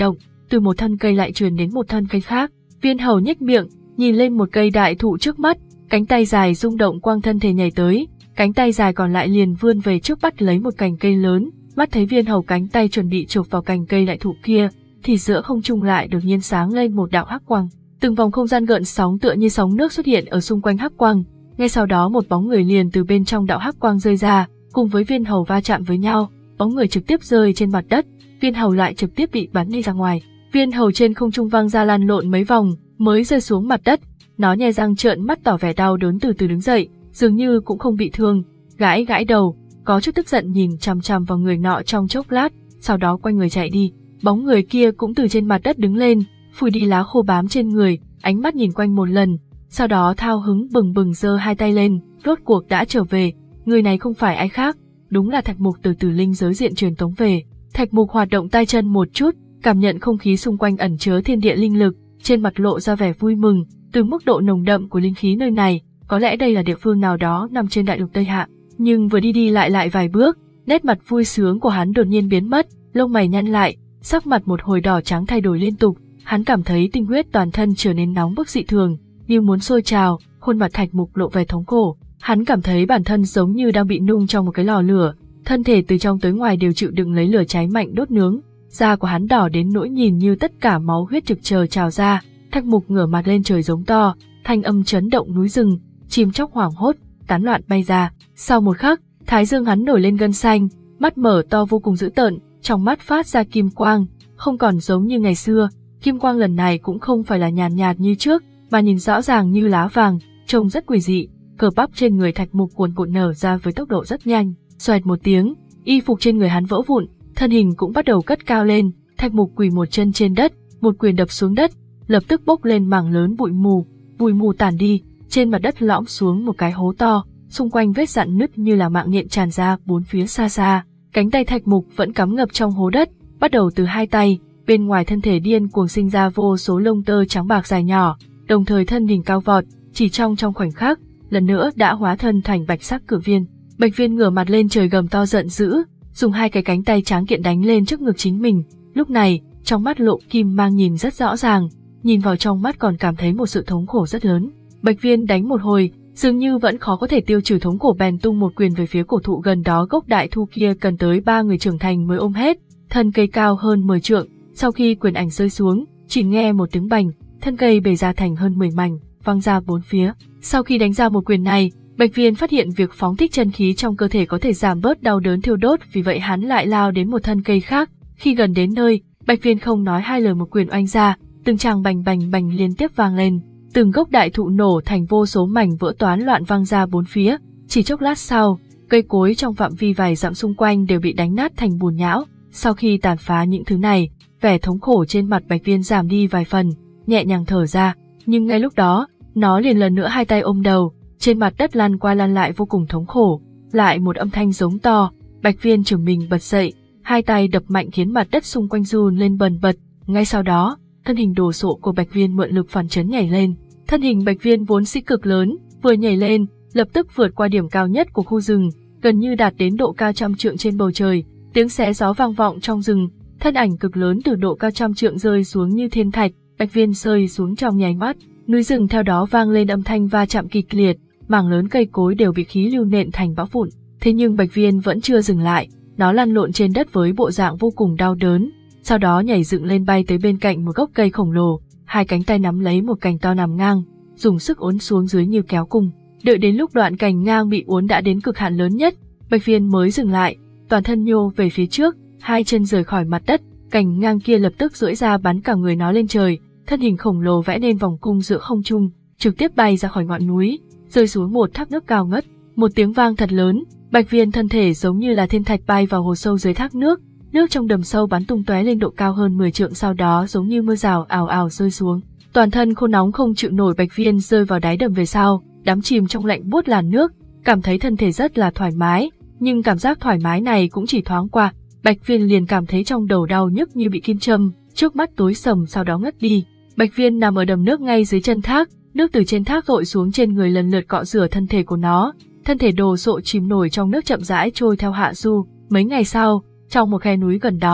từ một thân cây lại truyền đến một thân cây khác. Viên hầu nhếch miệng, nhìn lên một cây đại thụ trước mắt, cánh tay dài rung động quang thân thể nhảy tới, cánh tay dài còn lại liền vươn về trước bắt lấy một cành cây lớn. Mắt thấy viên hầu cánh tay chuẩn bị chụp vào cành cây đại thụ kia, thì giữa không trung lại đột nhiên sáng lên một đạo hắc quang. Từng vòng không gian gợn sóng tựa như sóng nước xuất hiện ở xung quanh hắc quang. Ngay sau đó một bóng người liền từ bên trong đạo hắc quang rơi ra, cùng với viên hầu va chạm với nhau, bóng người trực tiếp rơi trên mặt đất, viên hầu lại trực tiếp bị bắn đi ra ngoài. Viên hầu trên không trung văng ra lăn lộn mấy vòng, mới rơi xuống mặt đất. Nó nhe răng trợn mắt tỏ vẻ đau đớn, từ từ đứng dậy, dường như cũng không bị thương, gãi gãi đầu, có chút tức giận nhìn chằm chằm vào người nọ trong chốc lát, sau đó quay người chạy đi. Bóng người kia cũng từ trên mặt đất đứng lên, phủi đi lá khô bám trên người, ánh mắt nhìn quanh một lần, sau đó thao hứng bừng bừng giơ hai tay lên, rốt cuộc đã trở về. Người này không phải ai khác, đúng là Thạch Mục từ Tử Linh giới diện truyền tống về. Thạch Mục hoạt động tay chân một chút, cảm nhận không khí xung quanh ẩn chứa thiên địa linh lực, trên mặt lộ ra vẻ vui mừng. Từ mức độ nồng đậm của linh khí nơi này, có lẽ đây là địa phương nào đó nằm trên đại lục Tây Hạ. Nhưng vừa đi đi lại lại vài bước, nét mặt vui sướng của hắn đột nhiên biến mất, lông mày nhăn lại, sắc mặt một hồi đỏ trắng thay đổi liên tục. Hắn cảm thấy tinh huyết toàn thân trở nên nóng bức dị thường, như muốn sôi trào, khuôn mặt Thạch Mục lộ vẻ thống khổ. Hắn cảm thấy bản thân giống như đang bị nung trong một cái lò lửa, thân thể từ trong tới ngoài đều chịu đựng lấy lửa cháy mạnh đốt nướng. Da của hắn đỏ đến nỗi nhìn như tất cả máu huyết trực chờ trào ra. Thạch Mục ngửa mặt lên trời giống to, thanh âm chấn động núi rừng, chim chóc hoảng hốt, tán loạn bay ra. Sau một khắc, thái dương hắn nổi lên gân xanh, mắt mở to vô cùng dữ tợn, trong mắt phát ra kim quang, không còn giống như ngày xưa. Kim quang lần này cũng không phải là nhàn nhạt, nhạt như trước, mà nhìn rõ ràng như lá vàng, trông rất quỷ dị. Cơ bắp trên người Thạch Mục cuồn cuộn nở ra với tốc độ rất nhanh, xoẹt một tiếng, y phục trên người hắn vỡ vụn, thân hình cũng bắt đầu cất cao lên. Thạch Mục quỳ một chân trên đất, một quyền đập xuống đất, lập tức bốc lên mảng lớn bụi mù, bụi mù tản đi, trên mặt đất lõm xuống một cái hố to, xung quanh vết rạn nứt như là mạng nhện tràn ra bốn phía xa xa. Cánh tay Thạch Mục vẫn cắm ngập trong hố đất, bắt đầu từ hai tay, bên ngoài thân thể điên cuồng sinh ra vô số lông tơ trắng bạc dài nhỏ, đồng thời thân hình cao vọt, chỉ trong trong khoảnh khắc, lần nữa đã hóa thân thành bạch sắc cự viên. Bạch viên ngửa mặt lên trời gầm to giận dữ, dùng hai cái cánh tay tráng kiện đánh lên trước ngực chính mình. Lúc này, trong mắt lộ kim mang nhìn rất rõ ràng, nhìn vào trong mắt còn cảm thấy một sự thống khổ rất lớn. Bạch viên đánh một hồi, dường như vẫn khó có thể tiêu trừ thống khổ, bèn tung một quyền về phía cổ thụ gần đó. Gốc đại thu kia cần tới ba người trưởng thành mới ôm hết, thân cây cao hơn mười trượng. Sau khi quyền ảnh rơi xuống, chỉ nghe một tiếng bành, thân cây bể ra thành hơn mười mảnh, văng ra bốn phía. Sau khi đánh ra một quyền này, Bạch viên phát hiện việc phóng thích chân khí trong cơ thể có thể giảm bớt đau đớn thiêu đốt, vì vậy hắn lại lao đến một thân cây khác. Khi gần đến nơi, Bạch viên không nói hai lời một quyền oanh ra, từng tràng bành bành bành liên tiếp vang lên, từng gốc đại thụ nổ thành vô số mảnh vỡ toán loạn văng ra bốn phía. Chỉ chốc lát sau, cây cối trong phạm vi vài dặm xung quanh đều bị đánh nát thành bùn nhão. Sau khi tàn phá những thứ này, vẻ thống khổ trên mặt Bạch viên giảm đi vài phần, nhẹ nhàng thở ra. Nhưng ngay lúc đó, nó liền lần nữa hai tay ôm đầu, trên mặt đất lăn qua lăn lại vô cùng thống khổ. Lại một âm thanh giống to, Bạch viên chửng mình bật dậy, hai tay đập mạnh khiến mặt đất xung quanh run lên bần bật. Ngay sau đó, thân hình đồ sộ của Bạch viên mượn lực phản chấn nhảy lên. Thân hình Bạch viên vốn dĩ cực lớn, vừa nhảy lên, lập tức vượt qua điểm cao nhất của khu rừng, gần như đạt đến độ cao trăm trượng trên bầu trời. Tiếng xé gió vang vọng trong rừng, thân ảnh cực lớn từ độ cao trăm trượng rơi xuống như thiên thạch. Bạch viên rơi xuống trong nháy mắt, núi rừng theo đó vang lên âm thanh va chạm kịch liệt, mảng lớn cây cối đều bị khí lưu nện thành bão vụn. Thế nhưng Bạch viên vẫn chưa dừng lại, nó lăn lộn trên đất với bộ dạng vô cùng đau đớn, sau đó nhảy dựng lên bay tới bên cạnh một gốc cây khổng lồ, hai cánh tay nắm lấy một cành to nằm ngang, dùng sức uốn xuống dưới như kéo cung. Đợi đến lúc đoạn cành ngang bị uốn đã đến cực hạn lớn nhất, Bạch viên mới dừng lại, toàn thân nhô về phía trước, hai chân rời khỏi mặt đất, cành ngang kia lập tức duỗi ra bắn cả người nó lên trời, thân hình khổng lồ vẽ nên vòng cung giữa không trung, trực tiếp bay ra khỏi ngọn núi, rơi xuống một thác nước cao ngất. Một tiếng vang thật lớn, Bạch viên thân thể giống như là thiên thạch bay vào hồ sâu dưới thác nước, nước trong đầm sâu bắn tung tóe lên độ cao hơn mười trượng, sau đó giống như mưa rào ào ào rơi xuống. Toàn thân khô nóng không chịu nổi, Bạch viên rơi vào đáy đầm về sau, đắm chìm trong lạnh buốt làn nước, cảm thấy thân thể rất là thoải mái, nhưng cảm giác thoải mái này cũng chỉ thoáng qua, Bạch viên liền cảm thấy trong đầu đau nhức như bị kim châm, trước mắt tối sầm, sau đó ngất đi. Bạch viên nằm ở đầm nước ngay dưới chân thác, nước từ trên thác dội xuống trên người lần lượt cọ rửa thân thể của nó, thân thể đồ sộ chìm nổi trong nước chậm rãi trôi theo hạ du. Mấy ngày sau, trong một khe núi gần đó,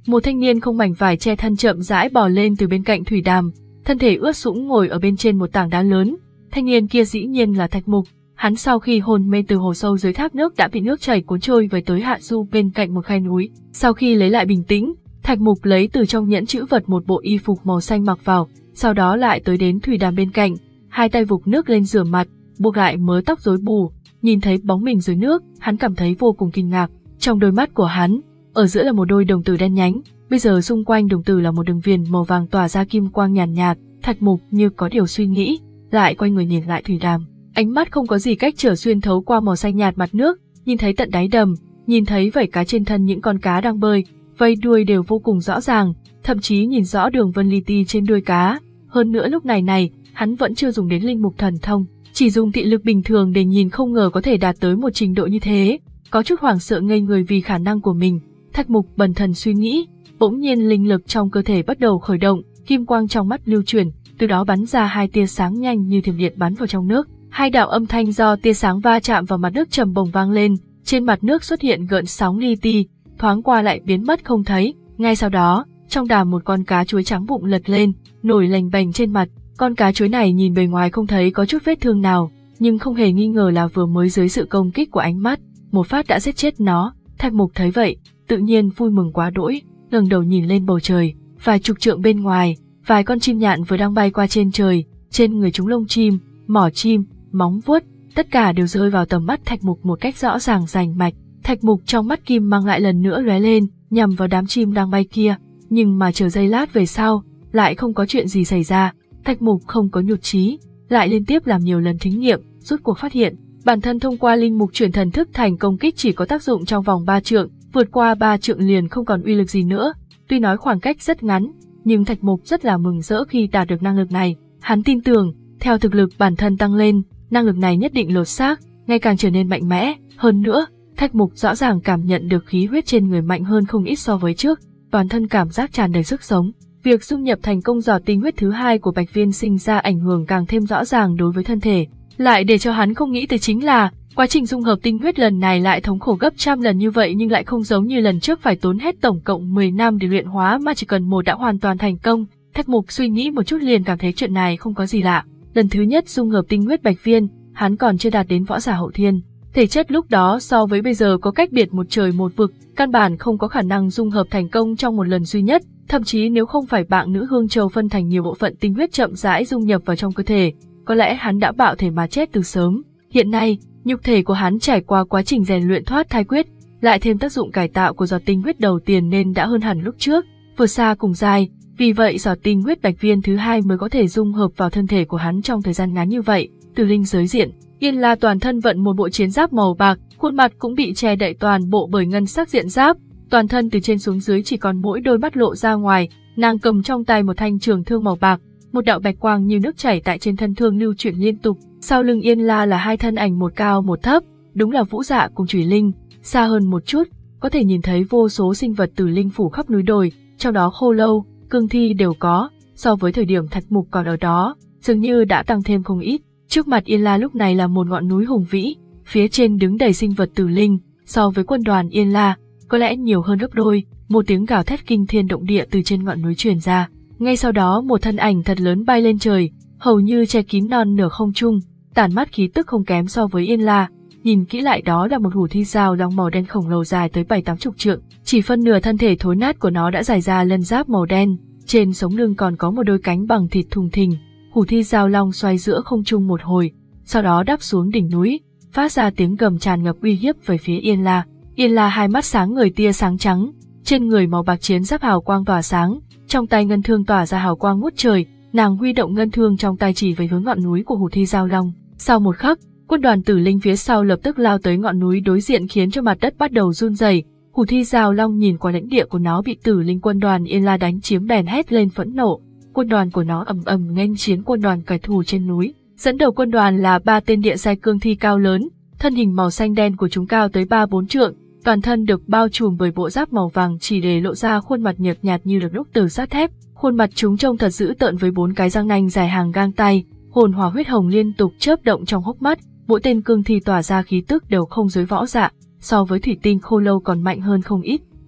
Một thanh niên không mảnh vải che thân chậm rãi bò lên từ bên cạnh thủy đàm, thân thể ướt sũng ngồi ở bên trên một tảng đá lớn. Thanh niên kia dĩ nhiên là Thạch Mục. Hắn sau khi hôn mê từ hồ sâu dưới thác nước đã bị nước chảy cuốn trôi về tới hạ du bên cạnh một khe núi. Sau khi lấy lại bình tĩnh, Thạch Mục lấy từ trong nhẫn trữ vật một bộ y phục màu xanh mặc vào, sau đó lại tới đến thủy đàm bên cạnh, hai tay vục nước lên rửa mặt, buộc lại mớ tóc rối bù. Nhìn thấy bóng mình dưới nước, hắn cảm thấy vô cùng kinh ngạc. Trong đôi mắt của hắn, ở giữa là một đôi đồng tử đen nhánh, bây giờ xung quanh đồng tử là một đường viền màu vàng tỏa ra kim quang nhàn nhạt, nhạt. Thạch Mục như có điều suy nghĩ, lại quay người nhìn lại thủy đàm. Ánh mắt không có gì cách trở xuyên thấu qua màu xanh nhạt mặt nước, nhìn thấy tận đáy đầm, nhìn thấy vảy cá trên thân những con cá đang bơi, vây đuôi đều vô cùng rõ ràng, thậm chí nhìn rõ đường vân li ti trên đuôi cá. Hơn nữa lúc này này, hắn vẫn chưa dùng đến linh mục thần thông, chỉ dùng thị lực bình thường để nhìn, không ngờ có thể đạt tới một trình độ như thế, có chút hoảng sợ ngây người vì khả năng của mình. Thạch Mục bần thần suy nghĩ, bỗng nhiên linh lực trong cơ thể bắt đầu khởi động, kim quang trong mắt lưu chuyển, từ đó bắn ra hai tia sáng nhanh như thiểm điện bắn vào trong nước. Hai đạo âm thanh do tia sáng va chạm vào mặt nước trầm bồng vang lên, trên mặt nước xuất hiện gợn sóng li ti, thoáng qua lại biến mất không thấy. Ngay sau đó, trong đàm một con cá chuối trắng bụng lật lên, nổi lềnh bềnh trên mặt. Con cá chuối này nhìn bề ngoài không thấy có chút vết thương nào, nhưng không hề nghi ngờ là vừa mới dưới sự công kích của ánh mắt, một phát đã giết chết nó. Thạch Mục thấy vậy, tự nhiên vui mừng quá đỗi, ngẩng đầu nhìn lên bầu trời, vài chục trượng bên ngoài, vài con chim nhạn vừa đang bay qua trên trời, trên người chúng lông chim, mỏ chim, móng vuốt, tất cả đều rơi vào tầm mắt Thạch Mục một cách rõ ràng rành mạch. Thạch Mục trong mắt kim mang lại lần nữa lóe lên, nhằm vào đám chim đang bay kia, nhưng mà chờ giây lát về sau, lại không có chuyện gì xảy ra. Thạch Mục không có nhụt chí, lại liên tiếp làm nhiều lần thí nghiệm, rốt cuộc phát hiện, bản thân thông qua linh mục chuyển thần thức thành công kích chỉ có tác dụng trong vòng ba trượng, vượt qua ba trượng liền không còn uy lực gì nữa. Tuy nói khoảng cách rất ngắn, nhưng Thạch Mục rất là mừng rỡ khi đạt được năng lực này. Hắn tin tưởng, theo thực lực bản thân tăng lên, năng lực này nhất định lột xác, ngày càng trở nên mạnh mẽ. Hơn nữa, Thạch Mục rõ ràng cảm nhận được khí huyết trên người mạnh hơn không ít so với trước, toàn thân cảm giác tràn đầy sức sống. Việc dung nhập thành công giọt tinh huyết thứ hai của Bạch Viên sinh ra ảnh hưởng càng thêm rõ ràng đối với thân thể. Lại để cho hắn không nghĩ tới chính là, quá trình dung hợp tinh huyết lần này lại thống khổ gấp trăm lần như vậy, nhưng lại không giống như lần trước phải tốn hết tổng cộng mười năm để luyện hóa, mà chỉ cần một đã hoàn toàn thành công. Thạch Mục suy nghĩ một chút liền cảm thấy chuyện này không có gì lạ. Lần thứ nhất dung hợp tinh huyết Bạch Viên, hắn còn chưa đạt đến võ giả hậu thiên. Thể chất lúc đó so với bây giờ có cách biệt một trời một vực, căn bản không có khả năng dung hợp thành công trong một lần duy nhất. Thậm chí nếu không phải bạn nữ Hương Châu phân thành nhiều bộ phận tinh huyết chậm rãi dung nhập vào trong cơ thể, có lẽ hắn đã bạo thể mà chết từ sớm. Hiện nay, nhục thể của hắn trải qua quá trình rèn luyện thoát thai quyết, lại thêm tác dụng cải tạo của giọt tinh huyết đầu tiên nên đã hơn hẳn lúc trước, vừa xa cùng dài. Vì vậy giọt tinh huyết Bạch Viên thứ hai mới có thể dung hợp vào thân thể của hắn trong thời gian ngắn như vậy. Từ linh giới diện, Yên La toàn thân vận một bộ chiến giáp màu bạc, khuôn mặt cũng bị che đậy toàn bộ bởi ngân sắc diện giáp. Toàn thân từ trên xuống dưới chỉ còn mỗi đôi mắt lộ ra ngoài, nàng cầm trong tay một thanh trường thương màu bạc, một đạo bạch quang như nước chảy tại trên thân thương lưu chuyển liên tục. Sau lưng Yên La là hai thân ảnh một cao một thấp, đúng là Vũ Dạ cùng Chủy Linh. Xa hơn một chút, có thể nhìn thấy vô số sinh vật tử linh phủ khắp núi đồi, trong đó khô lâu, cương thi đều có, so với thời điểm Thạch Mục còn ở đó, dường như đã tăng thêm không ít. Trước mặt Yên La lúc này là một ngọn núi hùng vĩ, phía trên đứng đầy sinh vật tử linh, so với quân đoàn Yên La, có lẽ nhiều hơn gấp đôi. Một tiếng gào thét kinh thiên động địa từ trên ngọn núi truyền ra. Ngay sau đó một thân ảnh thật lớn bay lên trời, hầu như che kín non nửa không trung, tản mát khí tức không kém so với Yên La. Nhìn kỹ lại đó là một hủ thi dao long màu đen khổng lồ dài tới bảy tám chục trượng, chỉ phân nửa thân thể thối nát của nó đã dài ra lân giáp màu đen, trên sống lưng còn có một đôi cánh bằng thịt thùng thình. Hủ thi dao long xoay giữa không trung một hồi, sau đó đáp xuống đỉnh núi, phát ra tiếng gầm tràn ngập uy hiếp về phía Yên La. Yên La hai mắt sáng ngời tia sáng trắng, trên người màu bạc chiến giáp hào quang tỏa sáng, trong tay ngân thương tỏa ra hào quang ngút trời, nàng huy động ngân thương trong tay chỉ về hướng ngọn núi của hủ thi dao long. Sau một khắc, quân đoàn tử linh phía sau lập tức lao tới ngọn núi đối diện khiến cho mặt đất bắt đầu run rẩy. Hủ thi dao long nhìn qua lãnh địa của nó bị tử linh quân đoàn Yên La đánh chiếm bèn hét lên phẫn nộ. Quân đoàn của nó ầm ầm nghênh chiến quân đoàn kẻ thù trên núi. Dẫn đầu quân đoàn là ba tên địa giai cương thi cao lớn, thân hình màu xanh đen của chúng cao tới ba bốn trượng, toàn thân được bao trùm bởi bộ giáp màu vàng chỉ để lộ ra khuôn mặt nhợt nhạt như được đúc từ sắt thép. Khuôn mặt chúng trông thật dữ tợn với bốn cái răng nanh dài hàng gang tay, hồn hỏa huyết hồng liên tục chớp động trong hốc mắt. Mỗi tên cương thi tỏa ra khí tức đều không dưới võ dạ, so với thủy tinh khô lâu còn mạnh hơn không ít.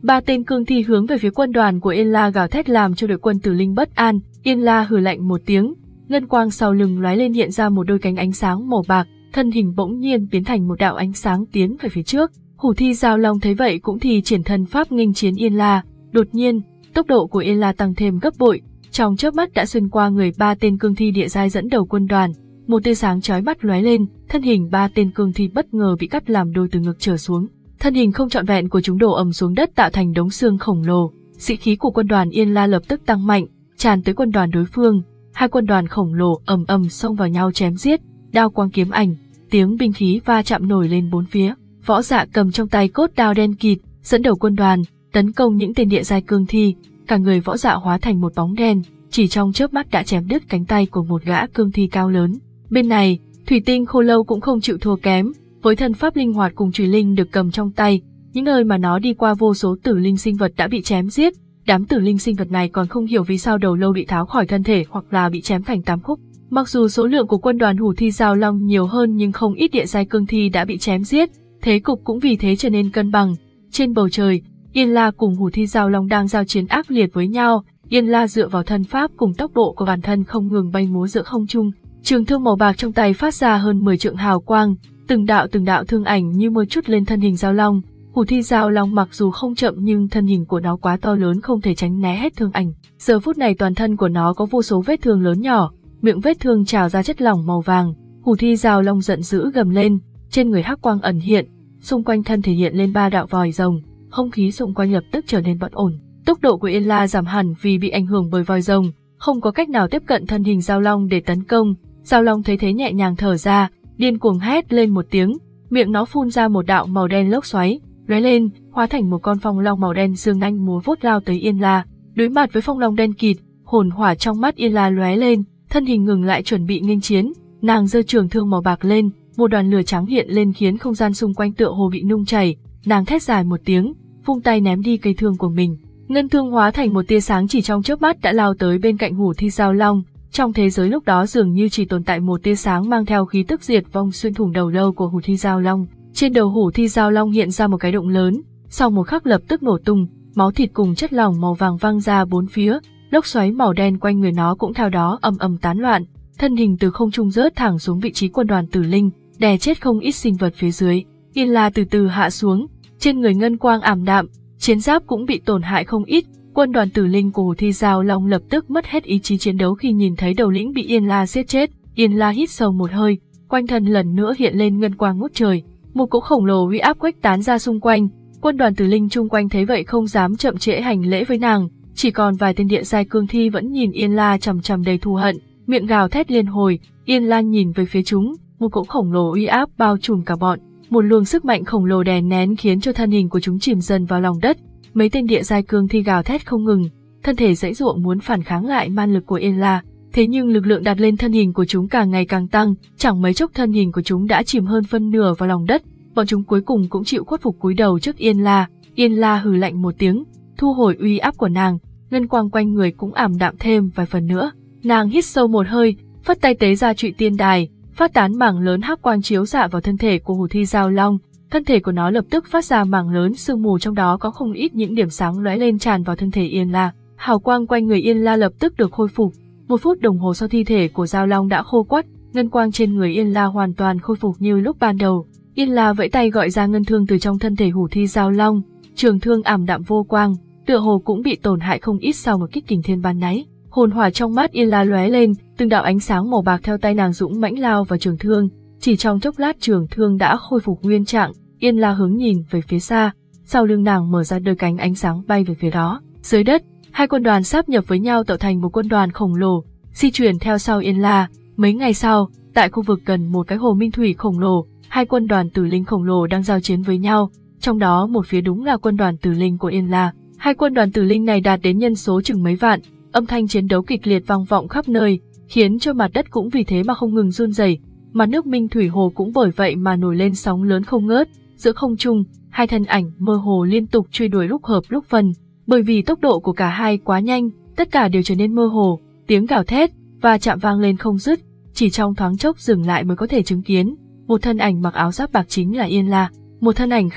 Ba tên cương thi hướng về phía quân đoàn của Yên La gào thét làm cho đội quân Tử Linh bất an. Yên La hừ lạnh một tiếng, ngân quang sau lưng lóe lên hiện ra một đôi cánh ánh sáng màu bạc, thân hình bỗng nhiên biến thành một đạo ánh sáng tiến về phía trước. Hủ Thi Giao Long thấy vậy cũng thì triển thân pháp nghênh chiến Yên La. Đột nhiên, tốc độ của Yên La tăng thêm gấp bội, trong chớp mắt đã xuyên qua người ba tên cương thi địa giai dẫn đầu quân đoàn. Một tia sáng chói mắt lóe lên, thân hình ba tên cương thi bất ngờ bị cắt làm đôi từ ngực trở xuống. Thân hình không trọn vẹn của chúng đổ ầm xuống đất tạo thành đống xương khổng lồ. Sĩ khí của quân đoàn Yên La lập tức tăng mạnh, tràn tới quân đoàn đối phương. Hai quân đoàn khổng lồ ầm ầm xông vào nhau chém giết, đao quang kiếm ảnh, tiếng binh khí va chạm nổi lên bốn phía. Võ Dạ cầm trong tay cốt đao đen kịt, dẫn đầu quân đoàn, tấn công những tên địa giai cương thi. Cả người Võ Dạ hóa thành một bóng đen, chỉ trong chớp mắt đã chém đứt cánh tay của một gã cương thi cao lớn. Bên này, Thủy Tinh Khô Lâu cũng không chịu thua kém, với thân pháp linh hoạt cùng chùy linh được cầm trong tay, những nơi mà nó đi qua vô số tử linh sinh vật đã bị chém giết. Đám tử linh sinh vật này còn không hiểu vì sao đầu lâu bị tháo khỏi thân thể hoặc là bị chém thành tám khúc. Mặc dù số lượng của quân đoàn Hủ Thi Giao Long nhiều hơn nhưng không ít địa giai cương thi đã bị chém giết, thế cục cũng vì thế trở nên cân bằng. Trên bầu trời, Yên La cùng Hủ Thi Giao Long đang giao chiến ác liệt với nhau. Yên La dựa vào thân pháp cùng tốc độ của bản thân không ngừng bay múa giữa không trung, trường thương màu bạc trong tay phát ra hơn mười trượng hào quang, từng đạo từng đạo thương ảnh như mưa trút lên thân hình Giao Long. Hủ Thi Giao Long mặc dù không chậm nhưng thân hình của nó quá to lớn không thể tránh né hết thương ảnh. Giờ phút này toàn thân của nó có vô số vết thương lớn nhỏ, miệng vết thương trào ra chất lỏng màu vàng. Hủ Thi Giao Long giận dữ gầm lên, trên người hắc quang ẩn hiện, xung quanh thân thể hiện lên ba đạo vòi rồng, không khí xung quanh lập tức trở nên bất ổn. Tốc độ của Yên La giảm hẳn vì bị ảnh hưởng bởi vòi rồng, không có cách nào tiếp cận thân hình Giao Long để tấn công. Giao Long thấy thế nhẹ nhàng thở ra, điên cuồng hét lên một tiếng, miệng nó phun ra một đạo màu đen lốc xoáy, lóe lên, hóa thành một con phong long màu đen dương nanh múa vuốt lao tới Yên La. Đối mặt với phong long đen kịt, hồn hỏa trong mắt Yên La lóe lên, thân hình ngừng lại chuẩn bị nghênh chiến. Nàng giơ trường thương màu bạc lên, một đoàn lửa trắng hiện lên khiến không gian xung quanh tựa hồ bị nung chảy. Nàng thét dài một tiếng, vung tay ném đi cây thương của mình. Ngân thương hóa thành một tia sáng chỉ trong chớp mắt đã lao tới bên cạnh Hủ Thi Giao Long. Trong thế giới lúc đó dường như chỉ tồn tại một tia sáng mang theo khí tức diệt vong xuyên thủng đầu lâu của Hủ Thi Giao Long. Trên đầu Hủ Thi Giao Long hiện ra một cái động lớn, sau một khắc lập tức nổ tung, máu thịt cùng chất lỏng màu vàng văng ra bốn phía, lốc xoáy màu đen quanh người nó cũng theo đó ầm ầm tán loạn, thân hình từ không trung rớt thẳng xuống vị trí quân đoàn Tử Linh, đè chết không ít sinh vật phía dưới. Yên La từ từ hạ xuống, trên người ngân quang ảm đạm, chiến giáp cũng bị tổn hại không ít. Quân đoàn Tử Linh của Hủ Thi Giao Long lập tức mất hết ý chí chiến đấu khi nhìn thấy đầu lĩnh bị Yên La giết chết. Yên La hít sâu một hơi, quanh thân lần nữa hiện lên ngân quang ngút trời, một cỗ khổng lồ uy áp khuếch tán ra xung quanh. Quân đoàn Tử Linh chung quanh thấy vậy không dám chậm trễ hành lễ với nàng, chỉ còn vài tên địa giai cương thi vẫn nhìn Yên La chằm chằm đầy thù hận, miệng gào thét liên hồi. Yên La nhìn về phía chúng, một cỗ khổng lồ uy áp bao trùm cả bọn, một luồng sức mạnh khổng lồ đè nén khiến cho thân hình của chúng chìm dần vào lòng đất. Mấy tên địa giai cương thi gào thét không ngừng, thân thể giãy giụa muốn phản kháng lại man lực của Yên La, thế nhưng lực lượng đặt lên thân hình của chúng càng ngày càng tăng, chẳng mấy chốc thân hình của chúng đã chìm hơn phân nửa vào lòng đất. Bọn chúng cuối cùng cũng chịu khuất phục cúi đầu trước Yên La. Yên La hừ lạnh một tiếng, thu hồi uy áp của nàng, ngân quang quanh người cũng ảm đạm thêm vài phần nữa. Nàng hít sâu một hơi, phất tay tế ra Trụy Tiên Đài, phát tán mảng lớn hắc quang chiếu rạ vào thân thể của Hủ Thi Giao Long. Thân thể của nó lập tức phát ra mảng lớn sương mù, trong đó có không ít những điểm sáng lóe lên tràn vào thân thể Yên La. Hào quang quanh người Yên La lập tức được khôi phục. Một phút đồng hồ sau thi thể của Giao Long đã khô quắt, ngân quang trên người Yên La hoàn toàn khôi phục như lúc ban đầu. Yên La vẫy tay gọi ra ngân thương từ trong thân thể Hủ Thi Giao Long, trường thương ảm đạm vô quang, tựa hồ cũng bị tổn hại không ít sau một kích kình thiên ban nãy. Hồn hỏa trong mắt Yên La lóe lên, từng đạo ánh sáng màu bạc theo tay nàng dũng mãnh lao vào trường thương, chỉ trong chốc lát trường thương đã khôi phục nguyên trạng. Yên La hướng nhìn về phía xa, sau lưng nàng mở ra đôi cánh ánh sáng bay về phía đó. Dưới đất, hai quân đoàn sáp nhập với nhau tạo thành một quân đoàn khổng lồ, di chuyển theo sau Yên La. Mấy ngày sau, tại khu vực gần một cái hồ minh thủy khổng lồ, hai quân đoàn Tử Linh khổng lồ đang giao chiến với nhau, trong đó một phía đúng là quân đoàn Tử Linh của Yên La. Hai quân đoàn Tử Linh này đạt đến nhân số chừng mấy vạn, âm thanh chiến đấu kịch liệt vang vọng khắp nơi, khiến cho mặt đất cũng vì thế mà không ngừng run rẩy, mà nước minh thủy hồ cũng bởi vậy mà nổi lên sóng lớn không ngớt. Giữa không trung, hai thân ảnh mơ hồ liên tục truy đuổi lúc hợp lúc phân, bởi vì tốc độ của cả hai quá nhanh, tất cả đều trở nên mơ hồ, tiếng gào thét và chạm vang lên không dứt, chỉ trong thoáng chốc dừng lại mới có thể chứng kiến. Một thân ảnh mặc áo giáp bạc chính là Yên La, một thân ảnh khác,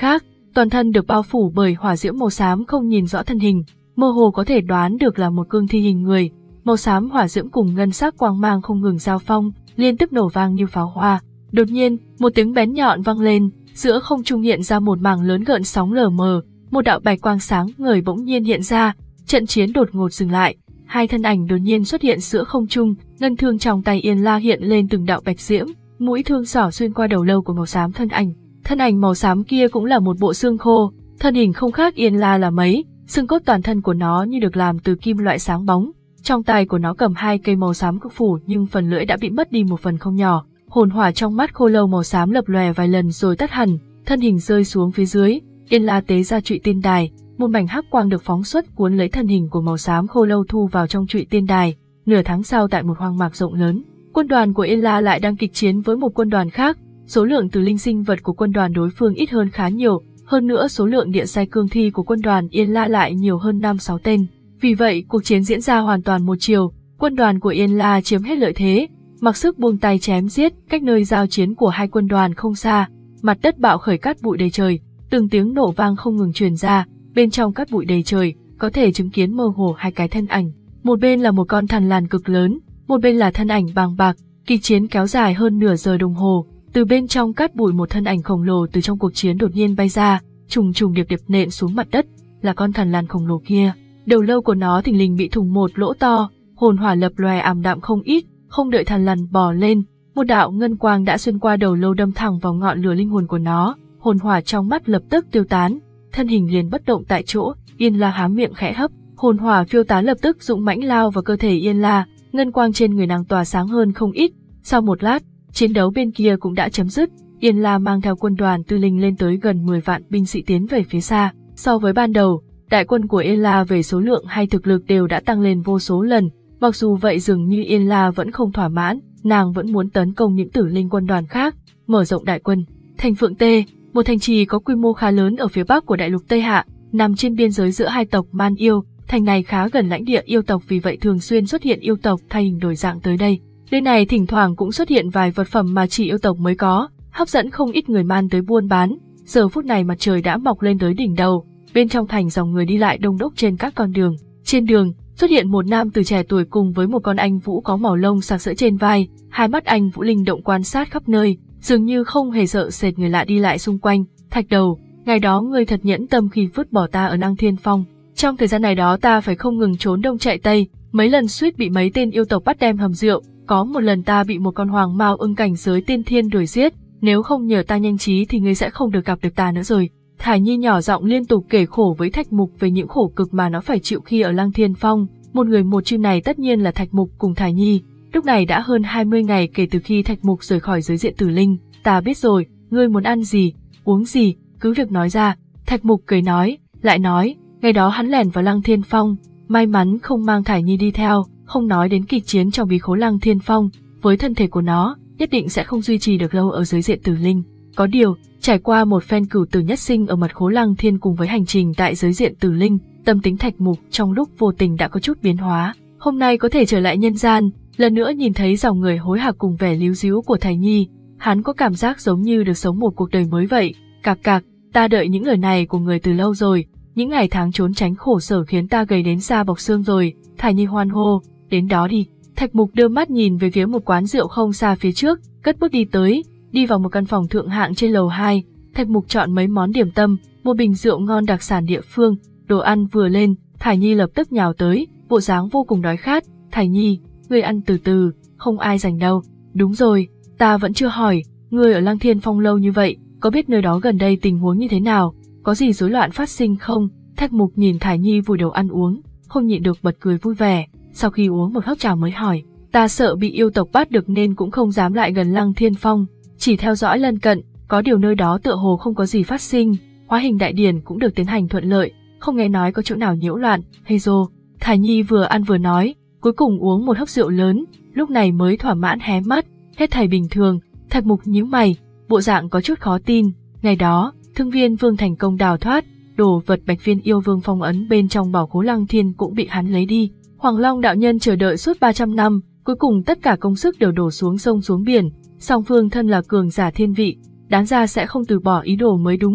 toàn thân được bao phủ bởi hỏa diễm màu xám, không nhìn rõ thân hình, mơ hồ có thể đoán được là một cương thi hình người. Màu xám hỏa diễm cùng ngân sắc quang mang không ngừng giao phong, liên tiếp nổ vang như pháo hoa. Đột nhiên, một tiếng bén nhọn vang lên, giữa không trung hiện ra một mảng lớn gợn sóng lờ mờ, một đạo bạch quang sáng ngời bỗng nhiên hiện ra, trận chiến đột ngột dừng lại. Hai thân ảnh đột nhiên xuất hiện giữa không trung, ngân thương trong tay Yên La hiện lên từng đạo bạch diễm, mũi thương xỏ xuyên qua đầu lâu của màu xám thân ảnh. Thân ảnh màu xám kia cũng là một bộ xương khô, thân hình không khác Yên La là mấy, xương cốt toàn thân của nó như được làm từ kim loại sáng bóng. Trong tay của nó cầm hai cây màu xám cực phủ, nhưng phần lưỡi đã bị mất đi một phần không nhỏ. Hồn hỏa trong mắt khô lâu màu xám lập lòe vài lần rồi tắt hẳn, thân hình rơi xuống phía dưới. Yên La tế ra trụy tiên đài, một mảnh hắc quang được phóng xuất cuốn lấy thân hình của màu xám khô lâu thu vào trong trụy tiên đài. Nửa tháng sau, tại một hoang mạc rộng lớn, quân đoàn của Yên La lại đang kịch chiến với một quân đoàn khác. Số lượng tử linh sinh vật của quân đoàn đối phương ít hơn khá nhiều, hơn nữa số lượng địa sai cương thi của quân đoàn Yên La lại nhiều hơn năm sáu tên. Vì vậy, cuộc chiến diễn ra hoàn toàn một chiều, quân đoàn của Yên La chiếm hết lợi thế, mặc sức buông tay chém giết. Cách nơi giao chiến của hai quân đoàn không xa, mặt đất bạo khởi cát bụi đầy trời, từng tiếng nổ vang không ngừng truyền ra, bên trong cát bụi đầy trời, có thể chứng kiến mơ hồ hai cái thân ảnh. Một bên là một con thằn lằn cực lớn, một bên là thân ảnh bàng bạc. Kỳ chiến kéo dài hơn nửa giờ đồng hồ, từ bên trong cát bụi một thân ảnh khổng lồ từ trong cuộc chiến đột nhiên bay ra, trùng trùng điệp điệp nện xuống mặt đất, là con thằn lằn khổng lồ kia. Đầu lâu của nó thình lình bị thủng một lỗ to, hồn hỏa lập lòe ảm đạm không ít, không đợi thằn lằn bò lên, một đạo ngân quang đã xuyên qua đầu lâu đâm thẳng vào ngọn lửa linh hồn của nó, hồn hỏa trong mắt lập tức tiêu tán, thân hình liền bất động tại chỗ. Yên La há miệng khẽ hấp, hồn hỏa phiêu tán lập tức dũng mãnh lao vào cơ thể Yên La, ngân quang trên người nàng tỏa sáng hơn không ít. Sau một lát, chiến đấu bên kia cũng đã chấm dứt, Yên La mang theo quân đoàn tư linh lên tới gần mười vạn binh sĩ tiến về phía xa. So với ban đầu, đại quân của Yên La về số lượng hay thực lực đều đã tăng lên vô số lần, mặc dù vậy dường như Yên La vẫn không thỏa mãn, nàng vẫn muốn tấn công những tử linh quân đoàn khác, mở rộng đại quân. Thành Phượng Tê, một thành trì có quy mô khá lớn ở phía bắc của đại lục Tây Hạ, nằm trên biên giới giữa hai tộc Man Yêu. Thành này khá gần lãnh địa yêu tộc, vì vậy thường xuyên xuất hiện yêu tộc thay hình đổi dạng tới đây. Nơi này thỉnh thoảng cũng xuất hiện vài vật phẩm mà chỉ yêu tộc mới có, hấp dẫn không ít người Man tới buôn bán. Giờ phút này mặt trời đã mọc lên tới đỉnh đầu, bên trong thành dòng người đi lại đông đúc trên các con đường. Trên đường, xuất hiện một nam tử trẻ tuổi cùng với một con anh vũ có màu lông sặc sỡ trên vai, hai mắt anh vũ linh động quan sát khắp nơi, dường như không hề sợ sệt người lạ đi lại xung quanh. Thạch Đầu, ngày đó ngươi thật nhẫn tâm khi vứt bỏ ta ở Lăng Thiên Phong. Trong thời gian này đó ta phải không ngừng trốn đông chạy tây, mấy lần suýt bị mấy tên yêu tộc bắt đem hầm rượu, có một lần ta bị một con hoàng mao ưng cảnh giới tiên thiên đuổi giết, nếu không nhờ ta nhanh trí thì ngươi sẽ không được gặp được ta nữa rồi. Thải Nhi nhỏ giọng liên tục kể khổ với Thạch Mục về những khổ cực mà nó phải chịu khi ở Lăng Thiên Phong. Một người một chim này tất nhiên là Thạch Mục cùng Thải Nhi. Lúc này đã hơn hai mươi ngày kể từ khi Thạch Mục rời khỏi giới diện tử linh. Ta biết rồi, ngươi muốn ăn gì, uống gì, cứ việc nói ra. Thạch Mục cười nói, lại nói, ngày đó hắn lẻn vào Lăng Thiên Phong, may mắn không mang Thải Nhi đi theo, không nói đến kịch chiến trong bí khố Lăng Thiên Phong, với thân thể của nó, nhất định sẽ không duy trì được lâu ở giới diện tử linh. Có điều, trải qua một phen cửu tử nhất sinh ở mật khố Lăng Thiên cùng với hành trình tại giới diện tử linh, tâm tính Thạch Mục trong lúc vô tình đã có chút biến hóa. Hôm nay có thể trở lại nhân gian, lần nữa nhìn thấy dòng người hối hả cùng vẻ líu ríu của Thải Nhi, hắn có cảm giác giống như được sống một cuộc đời mới vậy. Cạc cạc, ta đợi những lời này của người từ lâu rồi, những ngày tháng trốn tránh khổ sở khiến ta gầy đến da bọc xương rồi. Thải Nhi hoan hô, đến đó đi. Thạch Mục đưa mắt nhìn về phía một quán rượu không xa phía trước, cất bước đi tới, đi vào một căn phòng thượng hạng trên lầu hai. Thạch Mục chọn mấy món điểm tâm, một bình rượu ngon đặc sản địa phương, đồ ăn vừa lên, Thải Nhi lập tức nhào tới, bộ dáng vô cùng đói khát. Thải Nhi, ngươi ăn từ từ, không ai giành đâu. Đúng rồi, ta vẫn chưa hỏi, ngươi ở Lăng Thiên Phong lâu như vậy, có biết nơi đó gần đây tình huống như thế nào, có gì rối loạn phát sinh không? Thạch Mục nhìn Thải Nhi vùi đầu ăn uống, không nhịn được bật cười vui vẻ, sau khi uống một hớp trà mới hỏi, ta sợ bị yêu tộc bắt được nên cũng không dám lại gần Lăng Thiên Phong, chỉ theo dõi lân cận, có điều nơi đó tựa hồ không có gì phát sinh, hóa hình đại điển cũng được tiến hành thuận lợi, không nghe nói có chỗ nào nhiễu loạn, hay dô. Thải Nhi vừa ăn vừa nói, cuối cùng uống một hớp rượu lớn, lúc này mới thỏa mãn hé mắt, hết thảy bình thường. Thạch Mục nhíu mày, bộ dạng có chút khó tin. Ngày đó, Thương Viên Vương thành công đào thoát, đồ vật Bạch Viên Yêu Vương phong ấn bên trong bảo khố Lăng Thiên cũng bị hắn lấy đi. Hoàng Long đạo nhân chờ đợi suốt ba trăm năm, cuối cùng tất cả công sức đều đổ xuống sông xuống biển. Song Phương thân là cường giả thiên vị, đáng ra sẽ không từ bỏ ý đồ mới đúng.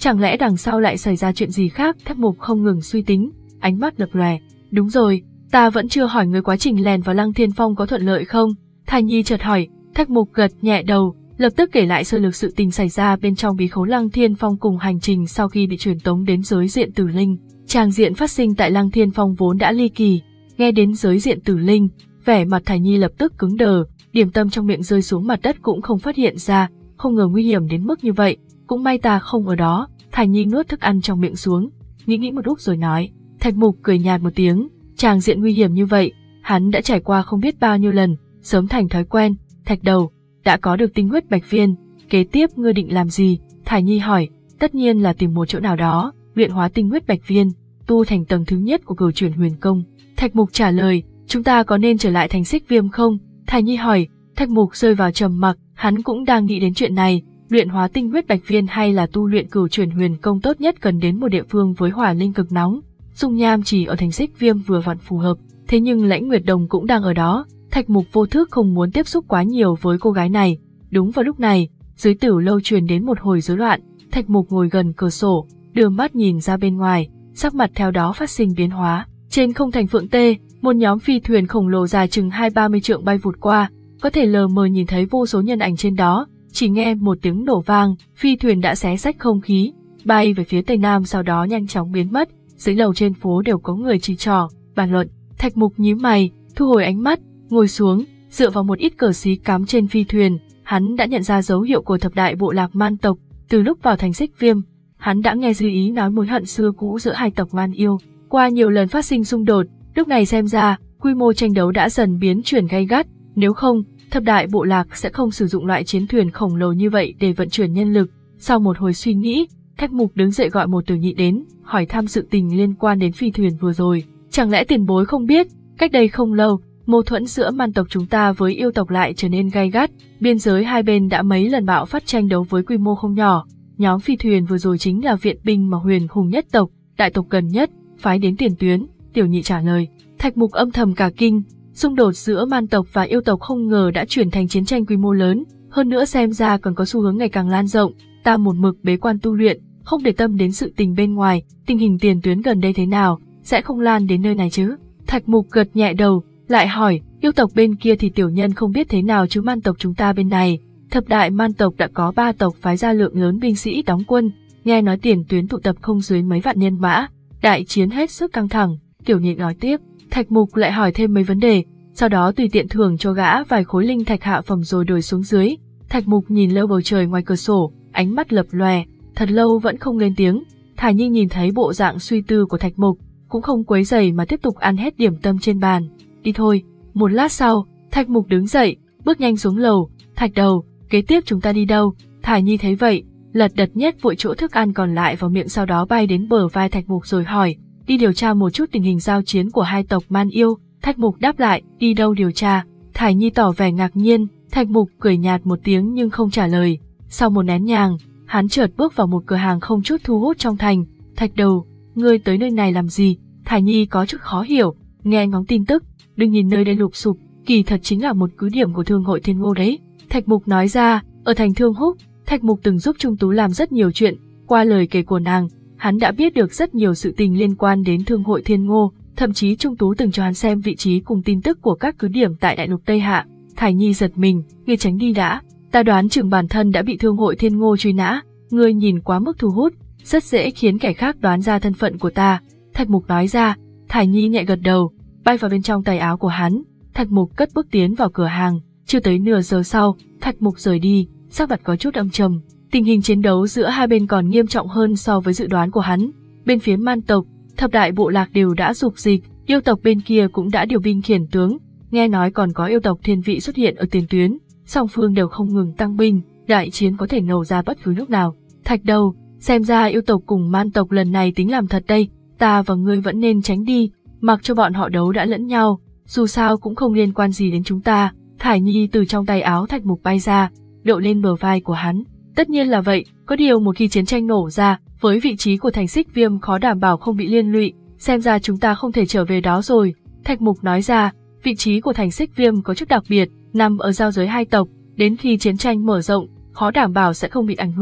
Chẳng lẽ đằng sau lại xảy ra chuyện gì khác? Thạch Mục không ngừng suy tính, ánh mắt lập lòe. Đúng rồi, ta vẫn chưa hỏi người quá trình lèn vào Lăng Thiên Phong có thuận lợi không? Thải Nhi chợt hỏi. Thạch Mục gật nhẹ đầu, lập tức kể lại sơ lược sự tình xảy ra bên trong bí khố Lăng Thiên Phong cùng hành trình sau khi bị truyền tống đến giới diện Tử Linh. Tràng diện phát sinh tại Lăng Thiên Phong vốn đã ly kỳ, nghe đến giới diện Tử Linh, vẻ mặt Thải Nhi lập tức cứng đờ, điểm tâm trong miệng rơi xuống mặt đất cũng không phát hiện ra, không ngờ nguy hiểm đến mức như vậy, cũng may ta không ở đó. Thải Nhi nuốt thức ăn trong miệng xuống, nghĩ nghĩ một lúc rồi nói. Thạch Mục cười nhạt một tiếng, tràng diện nguy hiểm như vậy, hắn đã trải qua không biết bao nhiêu lần, sớm thành thói quen. Thạch đầu, đã có được tinh huyết bạch viên, kế tiếp ngươi định làm gì? Thải Nhi hỏi. Tất nhiên là tìm một chỗ nào đó, luyện hóa tinh huyết bạch viên, tu thành tầng thứ nhất của cửu chuyển huyền công. Thạch Mục trả lời. Chúng ta có nên trở lại thành Xích Viêm không? Thải Nhi hỏi. Thạch Mục rơi vào trầm mặc, hắn cũng đang nghĩ đến chuyện này, luyện hóa tinh huyết bạch viên hay là tu luyện cửu chuyển huyền công tốt nhất cần đến một địa phương với hỏa linh cực nóng. Dung nham chỉ ở thành Xích Viêm vừa vặn phù hợp, thế nhưng Lãnh Nguyệt Đồng cũng đang ở đó. Thạch Mục vô thức không muốn tiếp xúc quá nhiều với cô gái này. Đúng vào lúc này, dưới Tử lâu truyền đến một hồi rối loạn. Thạch Mục ngồi gần cửa sổ, đưa mắt nhìn ra bên ngoài, sắc mặt theo đó phát sinh biến hóa. Trên không thành Phượng Tê, một nhóm phi thuyền khổng lồ dài chừng hai ba mươi trượng bay vụt qua, có thể lờ mờ nhìn thấy vô số nhân ảnh trên đó. Chỉ nghe một tiếng nổ vang, phi thuyền đã xé rách không khí, bay về phía tây nam, sau đó nhanh chóng biến mất. Dưới lầu trên phố đều có người chỉ trỏ, bàn luận. Thạch Mục nhíu mày, thu hồi ánh mắt, ngồi xuống, dựa vào một ít cờ xí cắm trên phi thuyền. Hắn đã nhận ra dấu hiệu của thập đại bộ lạc man tộc. Từ lúc vào thành Xích Viêm, hắn đã nghe Dư Ý nói mối hận xưa cũ giữa hai tộc man yêu, qua nhiều lần phát sinh xung đột. Lúc này xem ra, quy mô tranh đấu đã dần biến chuyển gay gắt. Nếu không, thập đại bộ lạc sẽ không sử dụng loại chiến thuyền khổng lồ như vậy để vận chuyển nhân lực. Sau một hồi suy nghĩ, Thạch Mục đứng dậy gọi một tử nhị đến, hỏi thăm sự tình liên quan đến phi thuyền vừa rồi. Chẳng lẽ tiền bối không biết, cách đây không lâu, mâu thuẫn giữa man tộc chúng ta với yêu tộc lại trở nên gay gắt, biên giới hai bên đã mấy lần bạo phát tranh đấu với quy mô không nhỏ. Nhóm phi thuyền vừa rồi chính là viện binh mà Huyền Hùng nhất tộc, đại tộc gần nhất, phái đến tiền tuyến. Tiểu nhị trả lời. Thạch Mục âm thầm cả kinh, xung đột giữa man tộc và yêu tộc không ngờ đã chuyển thành chiến tranh quy mô lớn, hơn nữa xem ra còn có xu hướng ngày càng lan rộng. Ta một mực bế quan tu luyện, không để tâm đến sự tình bên ngoài, tình hình tiền tuyến gần đây thế nào, sẽ không lan đến nơi này chứ? Thạch Mục gật nhẹ đầu, lại hỏi, yêu tộc bên kia thì tiểu nhân không biết thế nào chứ man tộc chúng ta bên này, thập đại man tộc đã có ba tộc phái ra lượng lớn binh sĩ đóng quân, nghe nói tiền tuyến tụ tập không dưới mấy vạn nhân mã, đại chiến hết sức căng thẳng. Tiểu nhị nói tiếp. Thạch Mục lại hỏi thêm mấy vấn đề, sau đó tùy tiện thưởng cho gã vài khối linh thạch hạ phẩm rồi đổi xuống dưới. Thạch Mục nhìn lâu bầu trời ngoài cửa sổ, ánh mắt lập lòe, thật lâu vẫn không lên tiếng. Thải Nhi nhìn thấy bộ dạng suy tư của Thạch Mục, cũng không quấy rầy mà tiếp tục ăn hết điểm tâm trên bàn. Đi thôi. Một lát sau, Thạch Mục đứng dậy, bước nhanh xuống lầu. Thạch đầu, kế tiếp chúng ta đi đâu? Thải Nhi thấy vậy, lật đật nhét vội chỗ thức ăn còn lại vào miệng, sau đó bay đến bờ vai Thạch Mục rồi hỏi, đi điều tra một chút tình hình giao chiến của hai tộc man yêu. Thạch Mục đáp lại, đi đâu điều tra? Thải Nhi tỏ vẻ ngạc nhiên. Thạch Mục cười nhạt một tiếng nhưng không trả lời. Sau một nén nhàng, hắn chợt bước vào một cửa hàng không chút thu hút trong thành. Thạch đầu, ngươi tới nơi này làm gì? Thải Nhi có chút khó hiểu, nghe ngóng tin tức, đừng nhìn nơi đây lụp sụp, kỳ thật chính là một cứ điểm của Thương hội Thiên Ngô đấy. Thạch Mục nói ra, ở thành Thương Húc, Thạch Mục từng giúp Trung Tú làm rất nhiều chuyện, qua lời kể của nàng, hắn đã biết được rất nhiều sự tình liên quan đến Thương hội Thiên Ngô, thậm chí Trung Tú từng cho hắn xem vị trí cùng tin tức của các cứ điểm tại Đại Lục Tây Hạ. Thải Nhi giật mình, ngươi tránh đi đã, ta đoán chừng bản thân đã bị Thương hội Thiên Ngô truy nã, ngươi nhìn quá mức thu hút, rất dễ khiến kẻ khác đoán ra thân phận của ta. Thạch Mục nói ra. Thải Nhi nhẹ gật đầu, bay vào bên trong tay áo của hắn. Thạch Mục cất bước tiến vào cửa hàng, chưa tới nửa giờ sau, Thạch Mục rời đi, sắc mặt có chút âm trầm. Tình hình chiến đấu giữa hai bên còn nghiêm trọng hơn so với dự đoán của hắn. Bên phía man tộc, thập đại bộ lạc đều đã dục dịch, yêu tộc bên kia cũng đã điều binh khiển tướng, nghe nói còn có yêu tộc thiên vị xuất hiện ở tiền tuyến, song phương đều không ngừng tăng binh, đại chiến có thể nổ ra bất cứ lúc nào. Thạch đầu, xem ra yêu tộc cùng man tộc lần này tính làm thật đây, ta và ngươi vẫn nên tránh đi, mặc cho bọn họ đấu đã lẫn nhau, dù sao cũng không liên quan gì đến chúng ta. Thải Nhi từ trong tay áo Thạch Mục bay ra, đội lên bờ vai của hắn. Tất nhiên là vậy, có điều một khi chiến tranh nổ ra, với vị trí của thành Xích Viêm khó đảm bảo không bị liên lụy, xem ra chúng ta không thể trở về đó rồi. Thạch Mục nói ra, vị trí của thành Xích Viêm có chút đặc biệt, nằm ở giao giới hai tộc, đến khi chiến tranh mở rộng, khó đảm bảo sẽ không bị ảnh hưởng.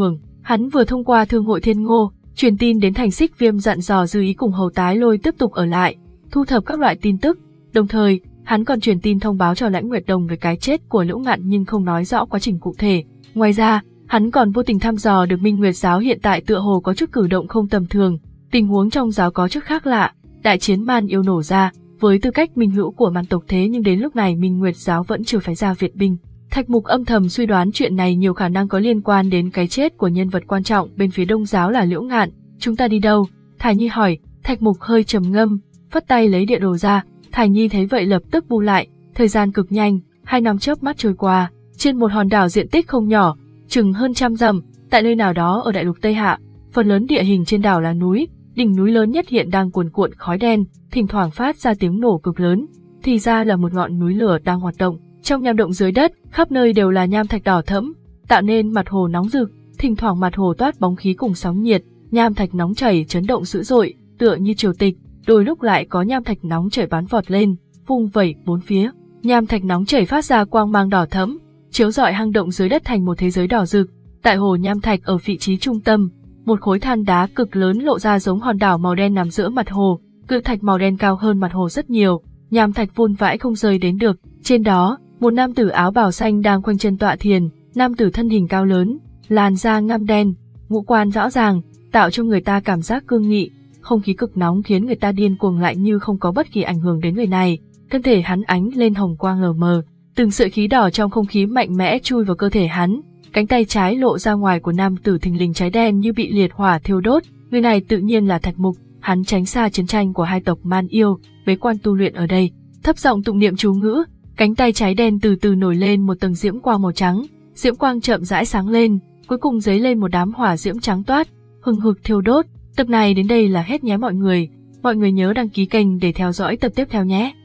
Hắn vừa thông qua thương hội Thiên Ngô, truyền tin đến thành Xích Viêm dặn dò Dư Ý cùng Hầu Tái Lôi tiếp tục ở lại, thu thập các loại tin tức, đồng thời, hắn còn truyền tin thông báo cho Lãnh Nguyệt Đồng về cái chết của Liễu Ngạn nhưng không nói rõ quá trình cụ thể. Ngoài ra, hắn còn vô tình thăm dò được Minh Nguyệt giáo hiện tại tựa hồ có chút cử động không tầm thường, tình huống trong giáo có chút khác lạ, đại chiến man yêu nổ ra, với tư cách minh hữu của man tộc thế nhưng đến lúc này Minh Nguyệt giáo vẫn chưa phải ra viện binh. Thạch Mục âm thầm suy đoán chuyện này nhiều khả năng có liên quan đến cái chết của nhân vật quan trọng bên phía Đông giáo là Liễu Ngạn. Chúng ta đi đâu? Thải Nhi hỏi. Thạch Mục hơi trầm ngâm, phất tay lấy địa đồ ra. Thải Nhi thấy vậy lập tức bu lại. Thời gian cực nhanh, hai năm chớp mắt trôi qua. Trên một hòn đảo diện tích không nhỏ, chừng hơn trăm dặm, tại nơi nào đó ở đại lục Tây Hạ, phần lớn địa hình trên đảo là núi. Đỉnh núi lớn nhất hiện đang cuồn cuộn khói đen, thỉnh thoảng phát ra tiếng nổ cực lớn. Thì ra là một ngọn núi lửa đang hoạt động. Trong nham động dưới đất, khắp nơi đều là nham thạch đỏ thẫm, tạo nên mặt hồ nóng rực, thỉnh thoảng mặt hồ toát bóng khí cùng sóng nhiệt, nham thạch nóng chảy chấn động dữ dội, tựa như triều tịch, đôi lúc lại có nham thạch nóng chảy bắn vọt lên, vung vẩy bốn phía. Nham thạch nóng chảy phát ra quang mang đỏ thẫm, chiếu rọi hang động dưới đất thành một thế giới đỏ rực. Tại hồ nham thạch ở vị trí trung tâm, một khối than đá cực lớn lộ ra giống hòn đảo màu đen nằm giữa mặt hồ, cự thạch màu đen cao hơn mặt hồ rất nhiều, nham thạch vun vãi không rơi đến được. Trên đó, một nam tử áo bào xanh đang khoanh chân tọa thiền, nam tử thân hình cao lớn, làn da ngăm đen, ngũ quan rõ ràng, tạo cho người ta cảm giác cương nghị, không khí cực nóng khiến người ta điên cuồng lại như không có bất kỳ ảnh hưởng đến người này. Thân thể hắn ánh lên hồng quang lờ mờ, từng sợi khí đỏ trong không khí mạnh mẽ chui vào cơ thể hắn, cánh tay trái lộ ra ngoài của nam tử thình lình cháy đen như bị liệt hỏa thiêu đốt, người này tự nhiên là Thạch Mục, hắn tránh xa chiến tranh của hai tộc man yêu, bế quan tu luyện ở đây, thấp giọng tụng niệm chú ngữ. Cánh tay cháy đen từ từ nổi lên một tầng diễm quang màu trắng, diễm quang chậm rãi sáng lên, cuối cùng dấy lên một đám hỏa diễm trắng toát, hừng hực thiêu đốt. Tập này đến đây là hết nhé mọi người, mọi người nhớ đăng ký kênh để theo dõi tập tiếp theo nhé.